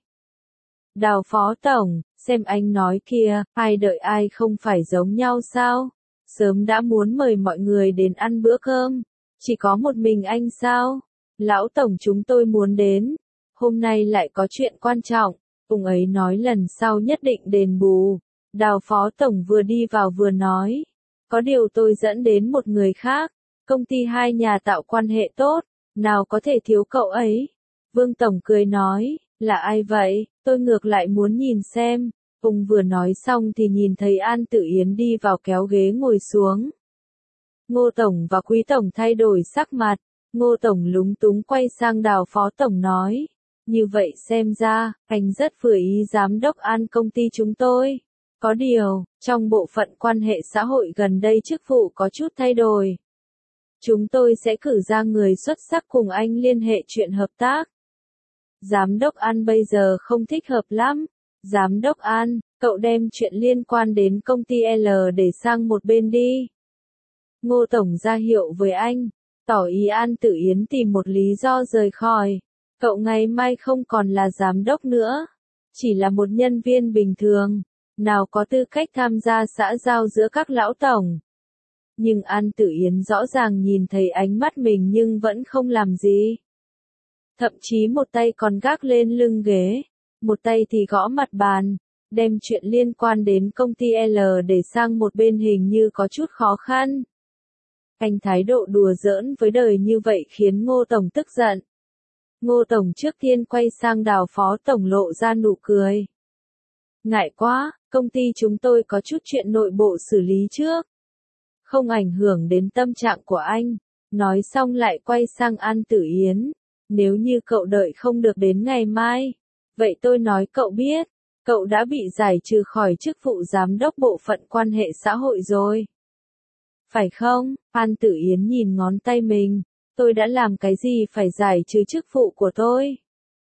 Đào phó tổng, xem anh nói kìa, ai đợi ai không phải giống nhau sao? Sớm đã muốn mời mọi người đến ăn bữa cơm. Chỉ có một mình anh sao? Lão tổng chúng tôi muốn đến. Hôm nay lại có chuyện quan trọng. Ông ấy nói lần sau nhất định đền bù. Đào phó tổng vừa đi vào vừa nói. Có điều tôi dẫn đến một người khác. Công ty hai nhà tạo quan hệ tốt. Nào có thể thiếu cậu ấy. Vương tổng cười nói. Là ai vậy? Tôi ngược lại muốn nhìn xem. Ông vừa nói xong thì nhìn thấy An Tử Yến đi vào kéo ghế ngồi xuống. Ngô tổng và Quý tổng thay đổi sắc mặt. Ngô tổng lúng túng quay sang Đào phó tổng nói. Như vậy xem ra, anh rất vừa ý giám đốc An công ty chúng tôi. Có điều, trong bộ phận quan hệ xã hội gần đây chức vụ có chút thay đổi. Chúng tôi sẽ cử ra người xuất sắc cùng anh liên hệ chuyện hợp tác. Giám đốc An bây giờ không thích hợp lắm. Giám đốc An, cậu đem chuyện liên quan đến công ty L để sang một bên đi. Ngô tổng ra hiệu với anh, tỏ ý An Tử Yến tìm một lý do rời khỏi. Cậu ngày mai không còn là giám đốc nữa, chỉ là một nhân viên bình thường, nào có tư cách tham gia xã giao giữa các lão tổng. Nhưng An Tử Yến rõ ràng nhìn thấy ánh mắt mình nhưng vẫn không làm gì. Thậm chí một tay còn gác lên lưng ghế, một tay thì gõ mặt bàn, đem chuyện liên quan đến công ty L để sang một bên hình như có chút khó khăn. Anh thái độ đùa giỡn với đời như vậy khiến Ngô tổng tức giận. Ngô tổng trước tiên quay sang Đào phó tổng lộ ra nụ cười. Ngại quá, công ty chúng tôi có chút chuyện nội bộ xử lý trước. Không ảnh hưởng đến tâm trạng của anh. Nói xong lại quay sang An Tử Yến. Nếu như cậu đợi không được đến ngày mai, vậy tôi nói cậu biết, cậu đã bị giải trừ khỏi chức vụ giám đốc bộ phận quan hệ xã hội rồi. Phải không? An Tử Yến nhìn ngón tay mình. Tôi đã làm cái gì phải giải trừ chức vụ của tôi?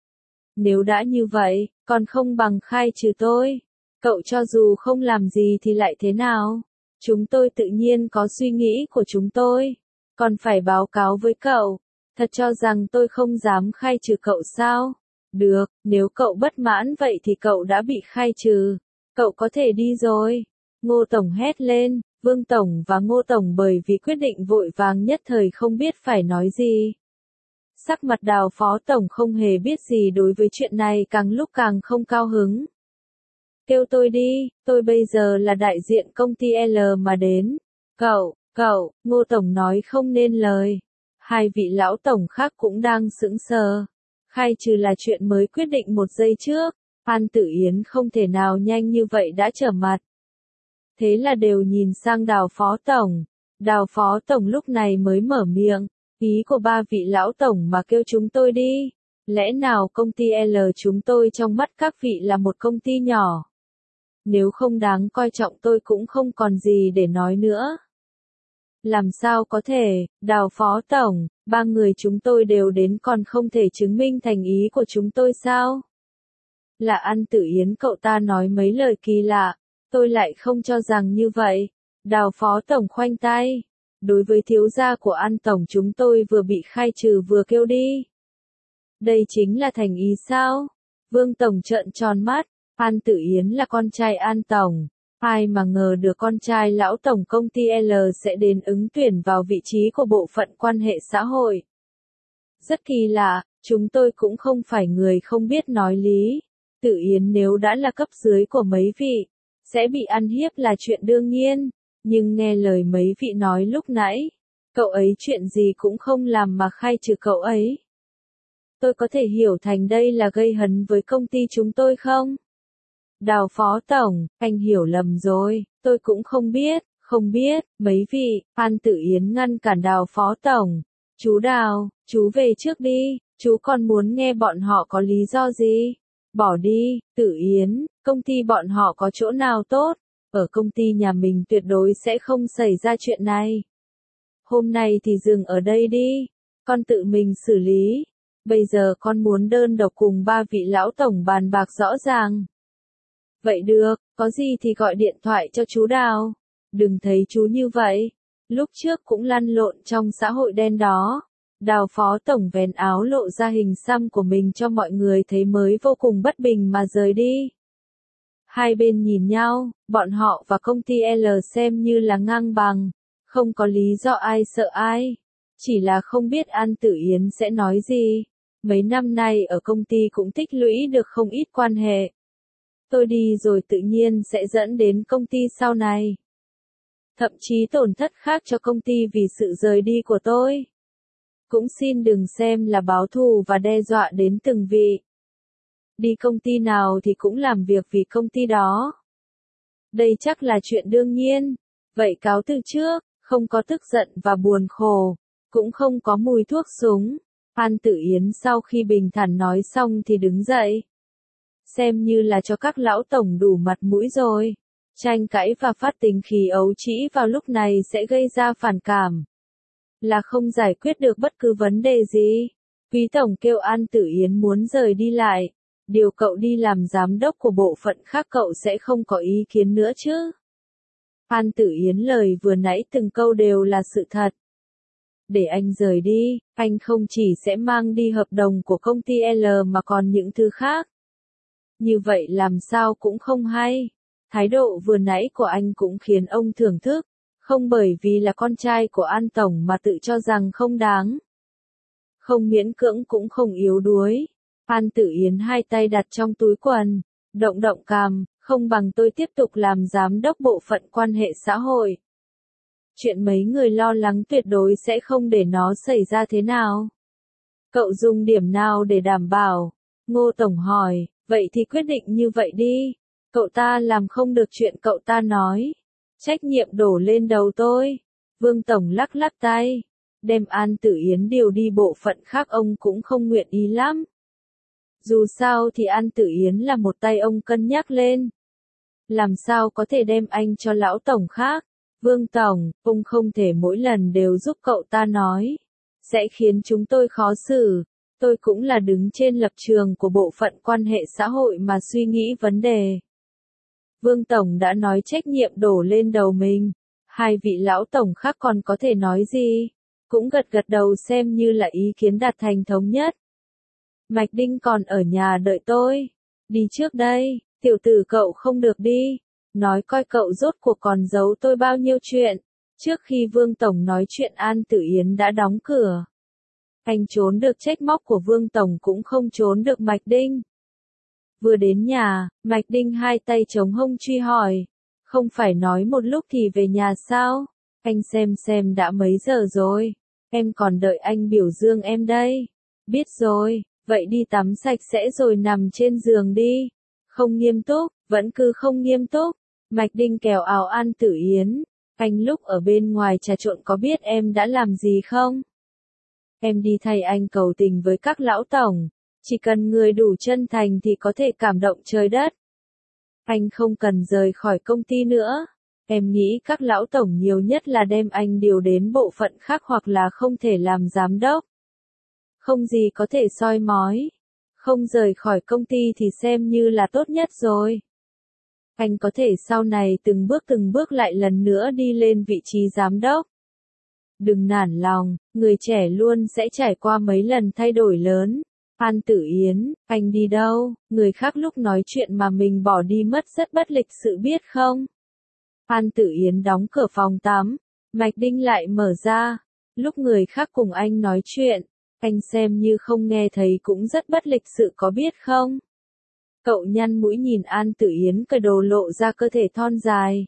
Nếu đã như vậy, còn không bằng khai trừ tôi. Cậu cho dù không làm gì thì lại thế nào? Chúng tôi tự nhiên có suy nghĩ của chúng tôi. Còn phải báo cáo với cậu. Thật cho rằng tôi không dám khai trừ cậu sao? Được, nếu cậu bất mãn vậy thì cậu đã bị khai trừ. Cậu có thể đi rồi. Ngô tổng hét lên. Vương tổng và Ngô tổng bởi vì quyết định vội vàng nhất thời không biết phải nói gì. Sắc mặt Đào phó tổng không hề biết gì đối với chuyện này, càng lúc càng không cao hứng. Kêu tôi đi, tôi bây giờ là đại diện công ty L mà đến. Cậu, Ngô tổng nói không nên lời. Hai vị lão tổng khác cũng đang sững sờ. Khai trừ là chuyện mới quyết định một giây trước. An Tử Yến không thể nào nhanh như vậy đã trở mặt. Thế là đều nhìn sang Đào phó tổng. Đào phó tổng lúc này mới mở miệng. Ý của ba vị lão tổng mà kêu chúng tôi đi. Lẽ nào công ty L chúng tôi trong mắt các vị là một công ty nhỏ? Nếu không đáng coi trọng tôi cũng không còn gì để nói nữa. Làm sao có thể, Đào phó tổng, ba người chúng tôi đều đến còn không thể chứng minh thành ý của chúng tôi sao? Là An Tử Yến cậu ta nói mấy lời kỳ lạ, tôi lại không cho rằng như vậy. Đào phó tổng khoanh tay. Đối với thiếu gia của An tổng chúng tôi vừa bị khai trừ vừa kêu đi. Đây chính là thành ý sao? Vương tổng trợn tròn mắt. An Tử Yến là con trai An tổng. Ai mà ngờ được con trai lão tổng công ty L sẽ đến ứng tuyển vào vị trí của bộ phận quan hệ xã hội. Rất kỳ lạ, chúng tôi cũng không phải người không biết nói lý. Tử Yến nếu đã là cấp dưới của mấy vị, sẽ bị ăn hiếp là chuyện đương nhiên. Nhưng nghe lời mấy vị nói lúc nãy, cậu ấy chuyện gì cũng không làm mà khai trừ cậu ấy. Tôi có thể hiểu thành đây là gây hấn với công ty chúng tôi không? Đào phó tổng, anh hiểu lầm rồi, tôi cũng không biết, mấy vị. An Tử Yến ngăn cản Đào phó tổng. Chú Đào, chú về trước đi, chú còn muốn nghe bọn họ có lý do gì? Bỏ đi, Tử Yến, công ty bọn họ có chỗ nào tốt? Ở công ty nhà mình tuyệt đối sẽ không xảy ra chuyện này. Hôm nay thì dừng ở đây đi, con tự mình xử lý. Bây giờ con muốn đơn độc cùng ba vị lão tổng bàn bạc rõ ràng. Vậy được, có gì thì gọi điện thoại cho chú Đào. Đừng thấy chú như vậy. lúc trước cũng lăn lộn trong xã hội đen đó. Đào phó tổng vén áo lộ ra hình xăm của mình cho mọi người thấy mới vô cùng bất bình mà rời đi. Hai bên nhìn nhau, bọn họ và công ty L xem như là ngang bằng, không có lý do ai sợ ai. Chỉ là không biết An Tử Yến sẽ nói gì. Mấy năm nay ở công ty cũng tích lũy được không ít quan hệ. Tôi đi rồi tự nhiên sẽ dẫn đến công ty sau này. Thậm chí tổn thất khác cho công ty vì sự rời đi của tôi. Cũng xin đừng xem là báo thù và đe dọa đến từng vị. Đi công ty nào thì cũng làm việc vì công ty đó. Đây chắc là chuyện đương nhiên. Vậy cáo từ trước, không có tức giận và buồn khổ, cũng không có mùi thuốc súng. An Tử Yến sau khi bình thản nói xong thì đứng dậy. Xem như là cho các lão tổng đủ mặt mũi rồi. Tranh cãi và phát tính khí ấu trĩ vào lúc này sẽ gây ra phản cảm. Là không giải quyết được bất cứ vấn đề gì. Quý tổng kêu An Tử Yến muốn rời đi lại. Điều cậu đi làm giám đốc của bộ phận khác cậu sẽ không có ý kiến nữa chứ. An Tử Yến lời vừa nãy từng câu đều là sự thật. Để anh rời đi, anh không chỉ sẽ mang đi hợp đồng của công ty L mà còn những thứ khác. Như vậy làm sao cũng không hay. Thái độ vừa nãy của anh cũng khiến ông thưởng thức, không bởi vì là con trai của An Tổng mà tự cho rằng không đáng. Không miễn cưỡng cũng không yếu đuối. An Tử Yến hai tay đặt trong túi quần, động động cằm, không bằng tôi tiếp tục làm giám đốc bộ phận quan hệ xã hội. Chuyện mấy người lo lắng tuyệt đối sẽ không để nó xảy ra thế nào. Cậu dùng điểm nào để đảm bảo? Ngô Tổng hỏi, vậy thì quyết định như vậy đi. Cậu ta làm không được chuyện cậu ta nói. Trách nhiệm đổ lên đầu tôi. Vương Tổng lắc lắc tay. Đem An Tử Yến điều đi bộ phận khác ông cũng không nguyện ý lắm. Dù sao thì An Tử Yến là một tay ông cân nhắc lên. Làm sao có thể đem anh cho lão tổng khác? Vương Tổng, ông không thể mỗi lần đều giúp cậu ta nói. Sẽ khiến chúng tôi khó xử. Tôi cũng là đứng trên lập trường của bộ phận quan hệ xã hội mà suy nghĩ vấn đề. Vương Tổng đã nói trách nhiệm đổ lên đầu mình. Hai vị lão tổng khác còn có thể nói gì? Cũng gật gật đầu xem như là ý kiến đạt thành thống nhất. Mạch Đinh còn ở nhà đợi tôi. Đi trước đây, tiểu tử cậu không được đi. Nói coi cậu rốt cuộc còn giấu tôi bao nhiêu chuyện. Trước khi Vương Tổng nói chuyện An Tử Yến đã đóng cửa. Anh trốn được trách móc của Vương Tổng cũng không trốn được Mạch Đinh. Vừa đến nhà, Mạch Đinh hai tay chống hông truy hỏi. Không phải nói một lúc thì về nhà sao? Anh xem đã mấy giờ rồi. Em còn đợi anh biểu dương em đây. Biết rồi, vậy đi tắm sạch sẽ rồi nằm trên giường đi. Không nghiêm túc, vẫn cứ không nghiêm túc. Mạch Đinh kéo áo An Tử Yến. Anh lúc ở bên ngoài trà trộn có biết em đã làm gì không? Em đi thay anh cầu tình với các lão tổng. Chỉ cần người đủ chân thành thì có thể cảm động trời đất. Anh không cần rời khỏi công ty nữa. Em nghĩ các lão tổng nhiều nhất là đem anh điều đến bộ phận khác hoặc là không thể làm giám đốc. Không gì có thể soi mói. Không rời khỏi công ty thì xem như là tốt nhất rồi. Anh có thể sau này từng bước lại lần nữa đi lên vị trí giám đốc. Đừng nản lòng, người trẻ luôn sẽ trải qua mấy lần thay đổi lớn. An Tử Yến, anh đi đâu? Người khác lúc nói chuyện mà mình bỏ đi mất rất bất lịch sự biết không? An Tử Yến đóng cửa phòng tắm. Mạch Đinh lại mở ra. Lúc người khác cùng anh nói chuyện, anh xem như không nghe thấy cũng rất bất lịch sự có biết không? Cậu nhăn mũi nhìn An Tử Yến cởi đồ lộ ra cơ thể thon dài.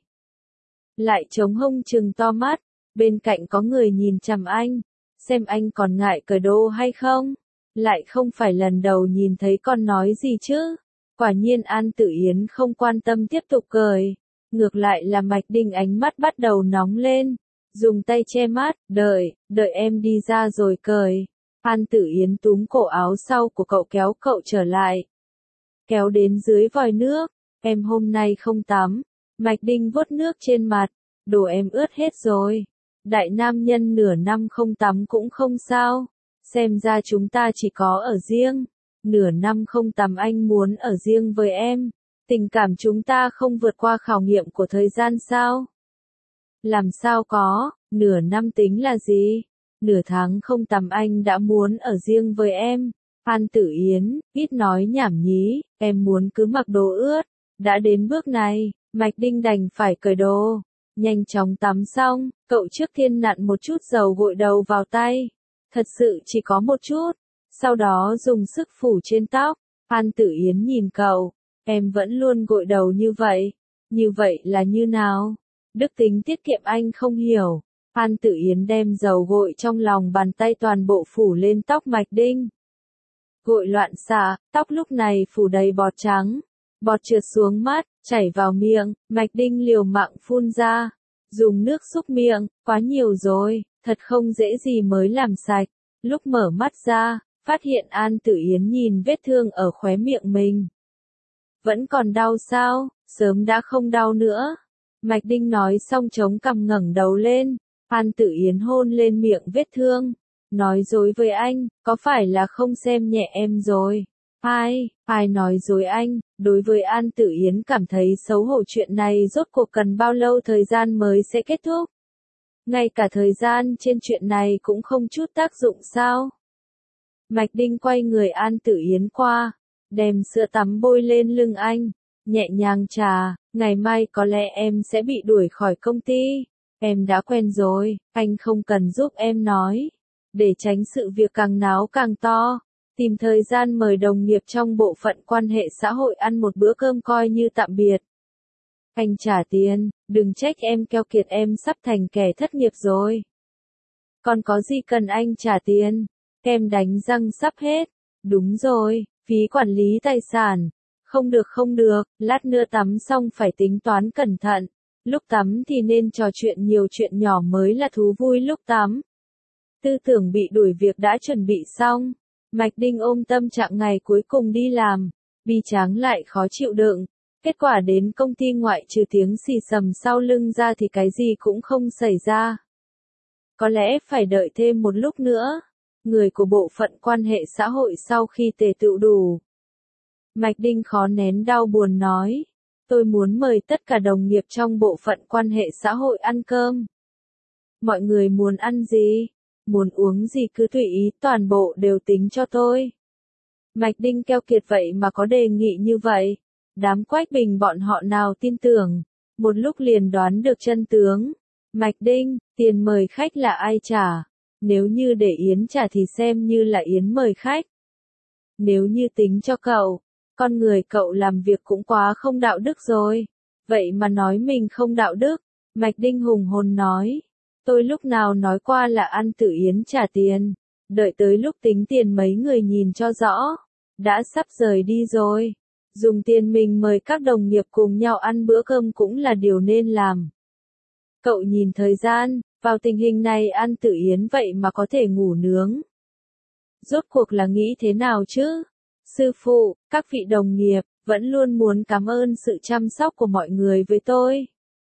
Lại chống hông trừng to mắt. Bên cạnh có người nhìn chằm anh. Xem anh còn ngại cởi đồ hay không? Lại không phải lần đầu nhìn thấy con nói gì chứ. Quả nhiên An Tử Yến không quan tâm tiếp tục cười. Ngược lại là Mạch Đinh ánh mắt bắt đầu nóng lên. Dùng tay che mắt, đợi em đi ra rồi cởi. An Tử Yến túm cổ áo sau của cậu kéo cậu trở lại. Kéo đến dưới vòi nước. Em hôm nay không tắm. Mạch Đinh vuốt nước trên mặt. Đồ em ướt hết rồi. Đại nam nhân nửa năm không tắm cũng không sao. Xem ra chúng ta chỉ có ở riêng. Nửa năm không tắm anh muốn ở riêng với em. Tình cảm chúng ta không vượt qua khảo nghiệm của thời gian sao? Làm sao có, Nửa năm tính là gì? Nửa tháng không tắm anh đã muốn ở riêng với em. An Tử Yến, ít nói nhảm nhí, em muốn cứ mặc đồ ướt. Đã đến bước này, Mạch Đinh đành phải cởi đồ. Nhanh chóng tắm xong, cậu trước tiên nặn một chút dầu gội đầu vào tay. Thật sự chỉ có một chút. Sau đó dùng sức phủ trên tóc. An Tử Yến nhìn cậu, em vẫn luôn gội đầu như vậy. Như vậy là như nào? Đức tính tiết kiệm anh không hiểu. An Tử Yến đem dầu gội trong lòng bàn tay toàn bộ phủ lên tóc Mạch Đinh. Gội loạn xạ, tóc lúc này phủ đầy bọt trắng. Bọt trượt xuống mắt, chảy vào miệng, Mạch Đinh liều mạng phun ra. Dùng nước xúc miệng, quá nhiều rồi, thật không dễ gì mới làm sạch. Lúc mở mắt ra, phát hiện An Tử Yến nhìn vết thương ở khóe miệng mình. Vẫn còn đau sao? Sớm đã không đau nữa. Mạch Đinh nói xong chống cằm ngẩng đầu lên. An Tử Yến hôn lên miệng vết thương. Nói dối với anh, có phải là không xem nhẹ em rồi? Ai nói dối anh? Đối với An Tử Yến cảm thấy xấu hổ, chuyện này rốt cuộc cần bao lâu thời gian mới sẽ kết thúc? Ngay cả thời gian trên chuyện này cũng không chút tác dụng sao? Mạch Đinh quay người An Tử Yến qua, đem sữa tắm bôi lên lưng anh, nhẹ nhàng trà, ngày mai có lẽ em sẽ bị đuổi khỏi công ty. Em đã quen rồi, anh không cần giúp em nói. Để tránh sự việc càng náo càng to, tìm thời gian mời đồng nghiệp trong bộ phận quan hệ xã hội ăn một bữa cơm coi như tạm biệt. Anh trả tiền, đừng trách em keo kiệt, em sắp thành kẻ thất nghiệp rồi. Còn có gì cần anh trả tiền? Kem đánh răng sắp hết. Đúng rồi, phí quản lý tài sản. Không được, lát nữa tắm xong phải tính toán cẩn thận. Lúc tắm thì nên trò chuyện nhiều, chuyện nhỏ mới là thú vui lúc tắm. Tư tưởng bị đuổi việc đã chuẩn bị xong. Mạch Đinh ôm tâm trạng ngày cuối cùng đi làm. Bi tráng lại khó chịu đựng. Kết quả đến công ty ngoại trừ tiếng xì xầm sau lưng ra thì cái gì cũng không xảy ra. Có lẽ phải đợi thêm một lúc nữa. Người của bộ phận quan hệ xã hội sau khi tề tựu đủ. Mạch Đinh khó nén đau buồn nói. Tôi muốn mời tất cả đồng nghiệp trong bộ phận quan hệ xã hội ăn cơm. Mọi người muốn ăn gì? Muốn uống gì cứ tùy ý, toàn bộ đều tính cho tôi. Mạch Đinh keo kiệt vậy mà có đề nghị như vậy. Đám Quách Bình bọn họ nào tin tưởng. Một lúc liền đoán được chân tướng. Mạch Đinh, tiền mời khách là ai trả? Nếu như để Yến trả thì xem như là Yến mời khách. Nếu như tính cho cậu, con người cậu làm việc cũng quá không đạo đức rồi. Vậy mà nói mình không đạo đức. Mạch Đinh hùng hồn nói. Tôi lúc nào nói qua là An Tử Yến trả tiền. Đợi tới lúc tính tiền mấy người nhìn cho rõ. Đã sắp rời đi rồi. Dùng tiền mình mời các đồng nghiệp cùng nhau ăn bữa cơm cũng là điều nên làm. Cậu nhìn thời gian, vào tình hình này An Tử Yến vậy mà có thể ngủ nướng. Rốt cuộc là nghĩ thế nào chứ? Sư phụ, các vị đồng nghiệp, vẫn luôn muốn cảm ơn sự chăm sóc của mọi người với tôi.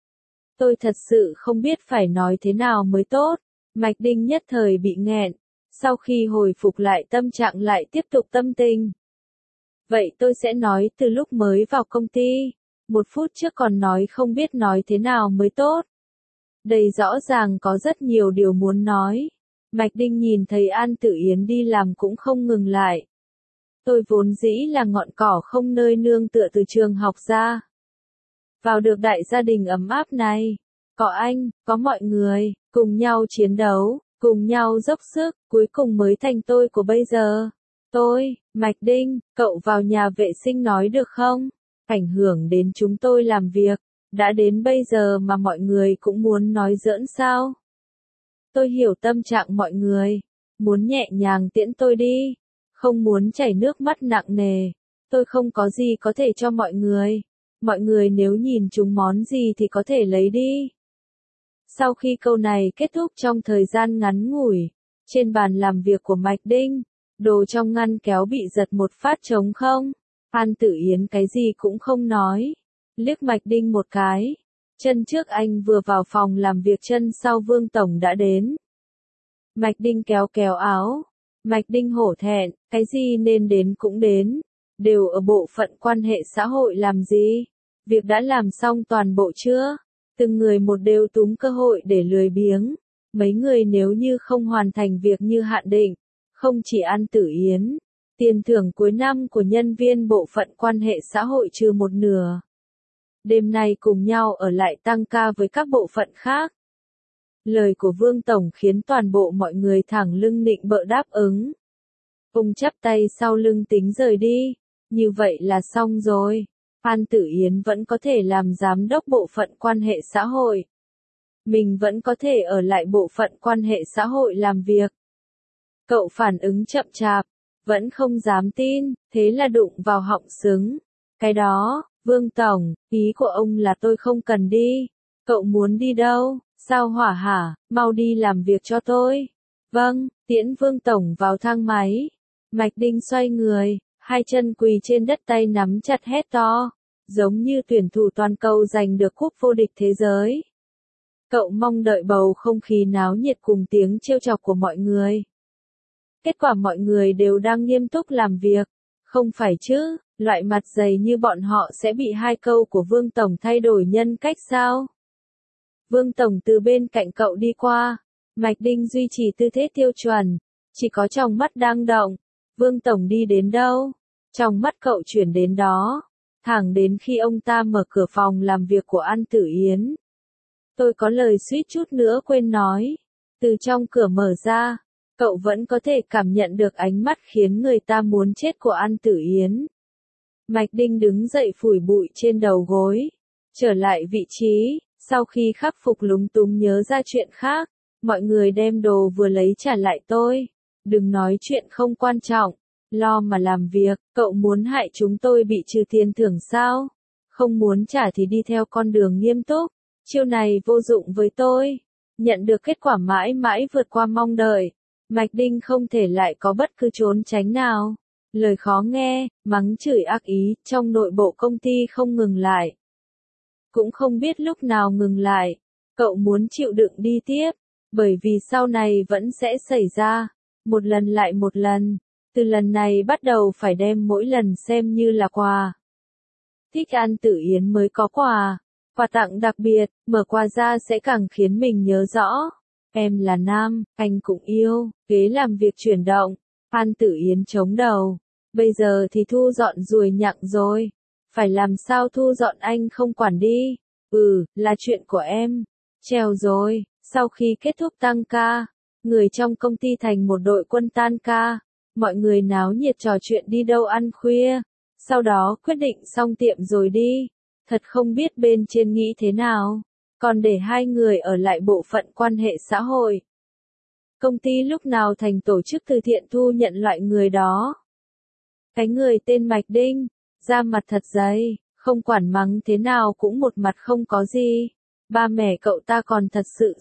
Tôi thật sự không biết phải nói thế nào mới tốt. Mạch Đinh nhất thời bị nghẹn. Sau khi hồi phục lại tâm trạng lại tiếp tục tâm tình. Vậy tôi sẽ nói từ lúc mới vào công ty. Một phút trước còn nói không biết nói thế nào mới tốt. Đây rõ ràng có rất nhiều điều muốn nói. Mạch Đinh nhìn thấy An Tử Yến đi làm cũng không ngừng lại. Tôi vốn dĩ là ngọn cỏ không nơi nương tựa từ trường học ra. Vào được đại gia đình ấm áp này. Có anh, có mọi người, cùng nhau chiến đấu, cùng nhau dốc sức, cuối cùng mới thành tôi của bây giờ. Tôi, Mạch Đinh, cậu vào nhà vệ sinh nói được không? Ảnh hưởng đến chúng tôi làm việc. Đã đến bây giờ mà mọi người cũng muốn nói giỡn sao? Tôi hiểu tâm trạng mọi người. Muốn nhẹ nhàng tiễn tôi đi. Không muốn chảy nước mắt nặng nề. Tôi không có gì có thể cho mọi người. Mọi người nếu nhìn chúng món gì thì có thể lấy đi. Sau khi câu này kết thúc trong thời gian ngắn ngủi, trên bàn làm việc của Mạch Đinh, đồ trong ngăn kéo bị giật một phát trống không. An Tử Yến cái gì cũng không nói. Liếc Mạch Đinh một cái. Chân trước anh vừa vào phòng làm việc, chân sau Vương Tổng đã đến. Mạch Đinh kéo kéo áo. Mạch Đinh hổ thẹn, cái gì nên đến cũng đến. Đều ở bộ phận quan hệ xã hội làm gì? Việc đã làm xong toàn bộ chưa? Từng người một đều túm cơ hội để lười biếng. Mấy người nếu như không hoàn thành việc như hạn định, không chỉ ăn tử yến, tiền thưởng cuối năm của nhân viên bộ phận quan hệ xã hội trừ một nửa. Đêm nay cùng nhau ở lại tăng ca với các bộ phận khác. Lời của Vương Tổng khiến toàn bộ mọi người thẳng lưng nịnh bợ đáp ứng. Ông chắp tay sau lưng tính rời đi. Như vậy là xong rồi. Phan Tử Yến vẫn có thể làm giám đốc bộ phận quan hệ xã hội. Mình vẫn có thể ở lại bộ phận quan hệ xã hội làm việc. Cậu phản ứng chậm chạp, vẫn không dám tin, thế là đụng vào họng súng. Cái đó, Vương Tổng, ý của ông là tôi không cần đi. Cậu muốn đi đâu? Sao hỏa hả? Mau đi làm việc cho tôi. Vâng, tiễn Vương Tổng vào thang máy. Mạch Đinh xoay người, hai chân quỳ trên đất tay nắm chặt hét to, giống như tuyển thủ toàn cầu giành được cúp vô địch thế giới. Cậu mong đợi bầu không khí náo nhiệt cùng tiếng trêu chọc của mọi người. Kết quả mọi người đều đang nghiêm túc làm việc. Không phải chứ, loại mặt dày như bọn họ sẽ bị hai câu của Vương Tổng thay đổi nhân cách sao? Vương Tổng từ bên cạnh cậu đi qua. Mạch Đinh duy trì tư thế tiêu chuẩn. Chỉ có trong mắt đang động. Vương Tổng đi đến đâu? Trong mắt cậu chuyển đến đó. Thẳng đến khi ông ta mở cửa phòng làm việc của An Tử Yến. Tôi có lời suýt chút nữa quên nói. Từ trong cửa mở ra, cậu vẫn có thể cảm nhận được ánh mắt khiến người ta muốn chết của An Tử Yến. Mạch Đinh đứng dậy phủi bụi trên đầu gối. Trở lại vị trí, sau khi khắc phục lúng túng nhớ ra chuyện khác, mọi người đem đồ vừa lấy trả lại tôi. Đừng nói chuyện không quan trọng, lo mà làm việc, cậu muốn hại chúng tôi bị trừ tiền thưởng sao? Không muốn trả thì đi theo con đường nghiêm túc, chiêu này vô dụng với tôi. Nhận được kết quả mãi mãi vượt qua mong đợi, Mạch Đinh không thể lại có bất cứ trốn tránh nào. Lời khó nghe, mắng chửi ác ý, trong nội bộ công ty không ngừng lại. Cũng không biết lúc nào ngừng lại, cậu muốn chịu đựng đi tiếp, bởi vì sau này vẫn sẽ xảy ra, một lần lại một lần, từ lần này bắt đầu phải đem mỗi lần xem như là quà. Thích An Tử Yến mới có quà, quà tặng đặc biệt, mở quà ra sẽ càng khiến mình nhớ rõ. Em là nam, anh cũng yêu, ghế làm việc chuyển động, An Tử Yến chống đầu, bây giờ thì thu dọn ruồi nhặng rồi. Phải làm sao thu dọn anh không quản đi. Là chuyện của em. Treo rồi, sau khi kết thúc tăng ca, người trong công ty thành một đội quân tan ca. Mọi người náo nhiệt trò chuyện đi đâu ăn khuya. Sau đó quyết định xong tiệm rồi đi. Thật không biết bên trên nghĩ thế nào. Còn để hai người ở lại bộ phận quan hệ xã hội. Công ty lúc nào thành tổ chức từ thiện thu nhận loại người đó. Cái người tên Mạch Đinh. Da mặt thật dày, không quản mắng thế nào cũng một mặt không có gì. Ba mẹ cậu ta còn thật sự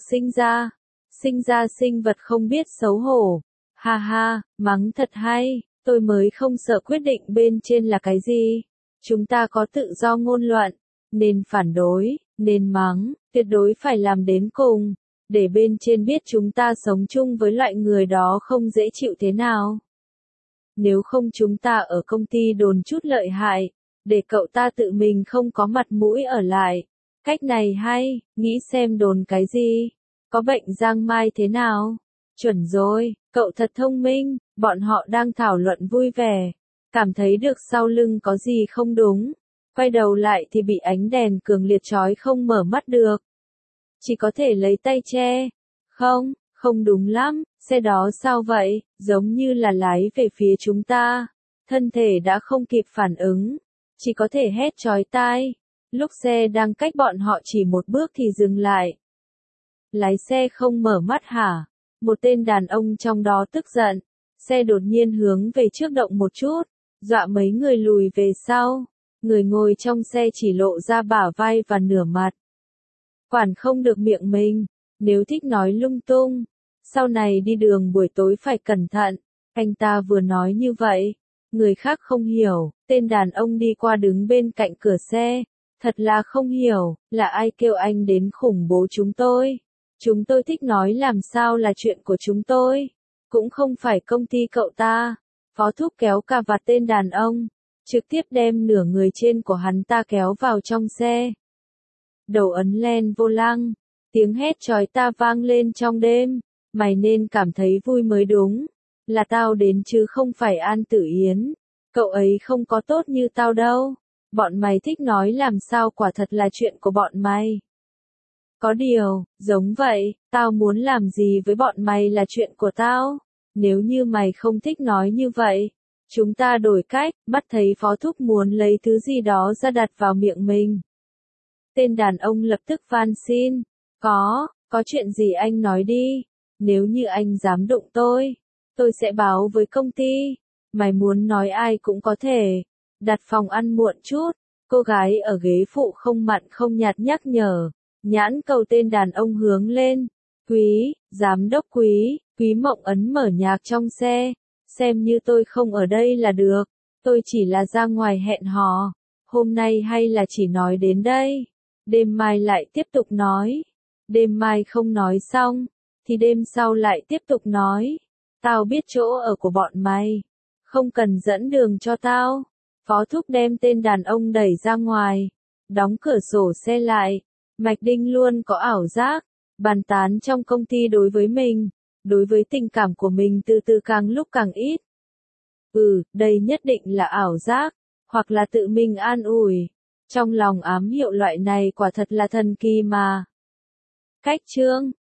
sinh ra sinh vật không biết xấu hổ. Ha ha, mắng thật hay, tôi mới không sợ quyết định bên trên là cái gì. Chúng ta có tự do ngôn luận, nên phản đối, nên mắng, tuyệt đối phải làm đến cùng, để bên trên biết chúng ta sống chung với loại người đó không dễ chịu thế nào. Nếu không chúng ta ở công ty đồn chút lợi hại, để cậu ta tự mình không có mặt mũi ở lại. Cách này hay, nghĩ xem đồn cái gì, có bệnh giang mai thế nào. Chuẩn rồi, cậu thật thông minh, bọn họ đang thảo luận vui vẻ, cảm thấy được sau lưng có gì không đúng. Quay đầu lại thì bị ánh đèn cường liệt chói không mở mắt được. Chỉ có thể lấy tay che. Không đúng lắm, xe đó sao vậy, giống như là lái về phía chúng ta. Thân thể đã không kịp phản ứng, chỉ có thể hét chói tai. Lúc xe đang cách bọn họ chỉ một bước thì dừng lại. Lái xe không mở mắt hả? Một tên đàn ông trong đó tức giận. Xe đột nhiên hướng về trước động một chút, dọa mấy người lùi về sau. Người ngồi trong xe chỉ lộ ra bả vai và nửa mặt. Quản không được miệng mình, nếu thích nói lung tung. Sau này đi đường buổi tối phải cẩn thận. Anh ta vừa nói như vậy, người khác không hiểu, tên đàn ông đi qua đứng bên cạnh cửa xe. Thật là không hiểu, là ai kêu anh đến khủng bố chúng tôi. Chúng tôi thích nói làm sao là chuyện của chúng tôi. Cũng không phải công ty cậu ta. Phó thúc kéo cà vạt tên đàn ông, trực tiếp đem nửa người trên của hắn ta kéo vào trong xe. Đầu ấn len vô lăng, Tiếng hét chói tai vang lên trong đêm. Mày nên cảm thấy vui mới đúng. Là tao đến chứ không phải An Tử Yến. Cậu ấy không có tốt như tao đâu. Bọn mày thích nói làm sao quả thật là chuyện của bọn mày. Có điều, giống vậy, tao muốn làm gì với bọn mày là chuyện của tao. Nếu như mày không thích nói như vậy, chúng ta đổi cách. Mắt thấy Phó Thúc muốn lấy thứ gì đó ra đặt vào miệng mình. Tên đàn ông lập tức van xin. Có chuyện gì anh nói đi. Nếu như anh dám đụng tôi sẽ báo với công ty. Mày muốn nói ai cũng có thể. Đặt phòng ăn muộn chút. Cô gái ở ghế phụ không mặn không nhạt nhắc nhở. Nhãn cầu tên đàn ông hướng lên. Giám đốc Quý Mộng ấn mở nhạc trong xe. Xem như tôi không ở đây là được. Tôi chỉ là ra ngoài hẹn hò. Hôm nay hay là chỉ nói đến đây. Đêm mai lại tiếp tục nói. Đêm mai không nói xong, thì đêm sau lại tiếp tục nói. Tao biết chỗ ở của bọn mày. Không cần dẫn đường cho tao. Phó Thúc đem tên đàn ông đẩy ra ngoài. Đóng cửa sổ xe lại. Mạch Đinh luôn có ảo giác. Bàn tán trong công ty đối với mình. Đối với tình cảm của mình từ từ càng lúc càng ít. Đây nhất định là ảo giác. Hoặc là tự mình an ủi. Trong lòng ám hiệu loại này quả thật là thần kỳ mà. Cách chương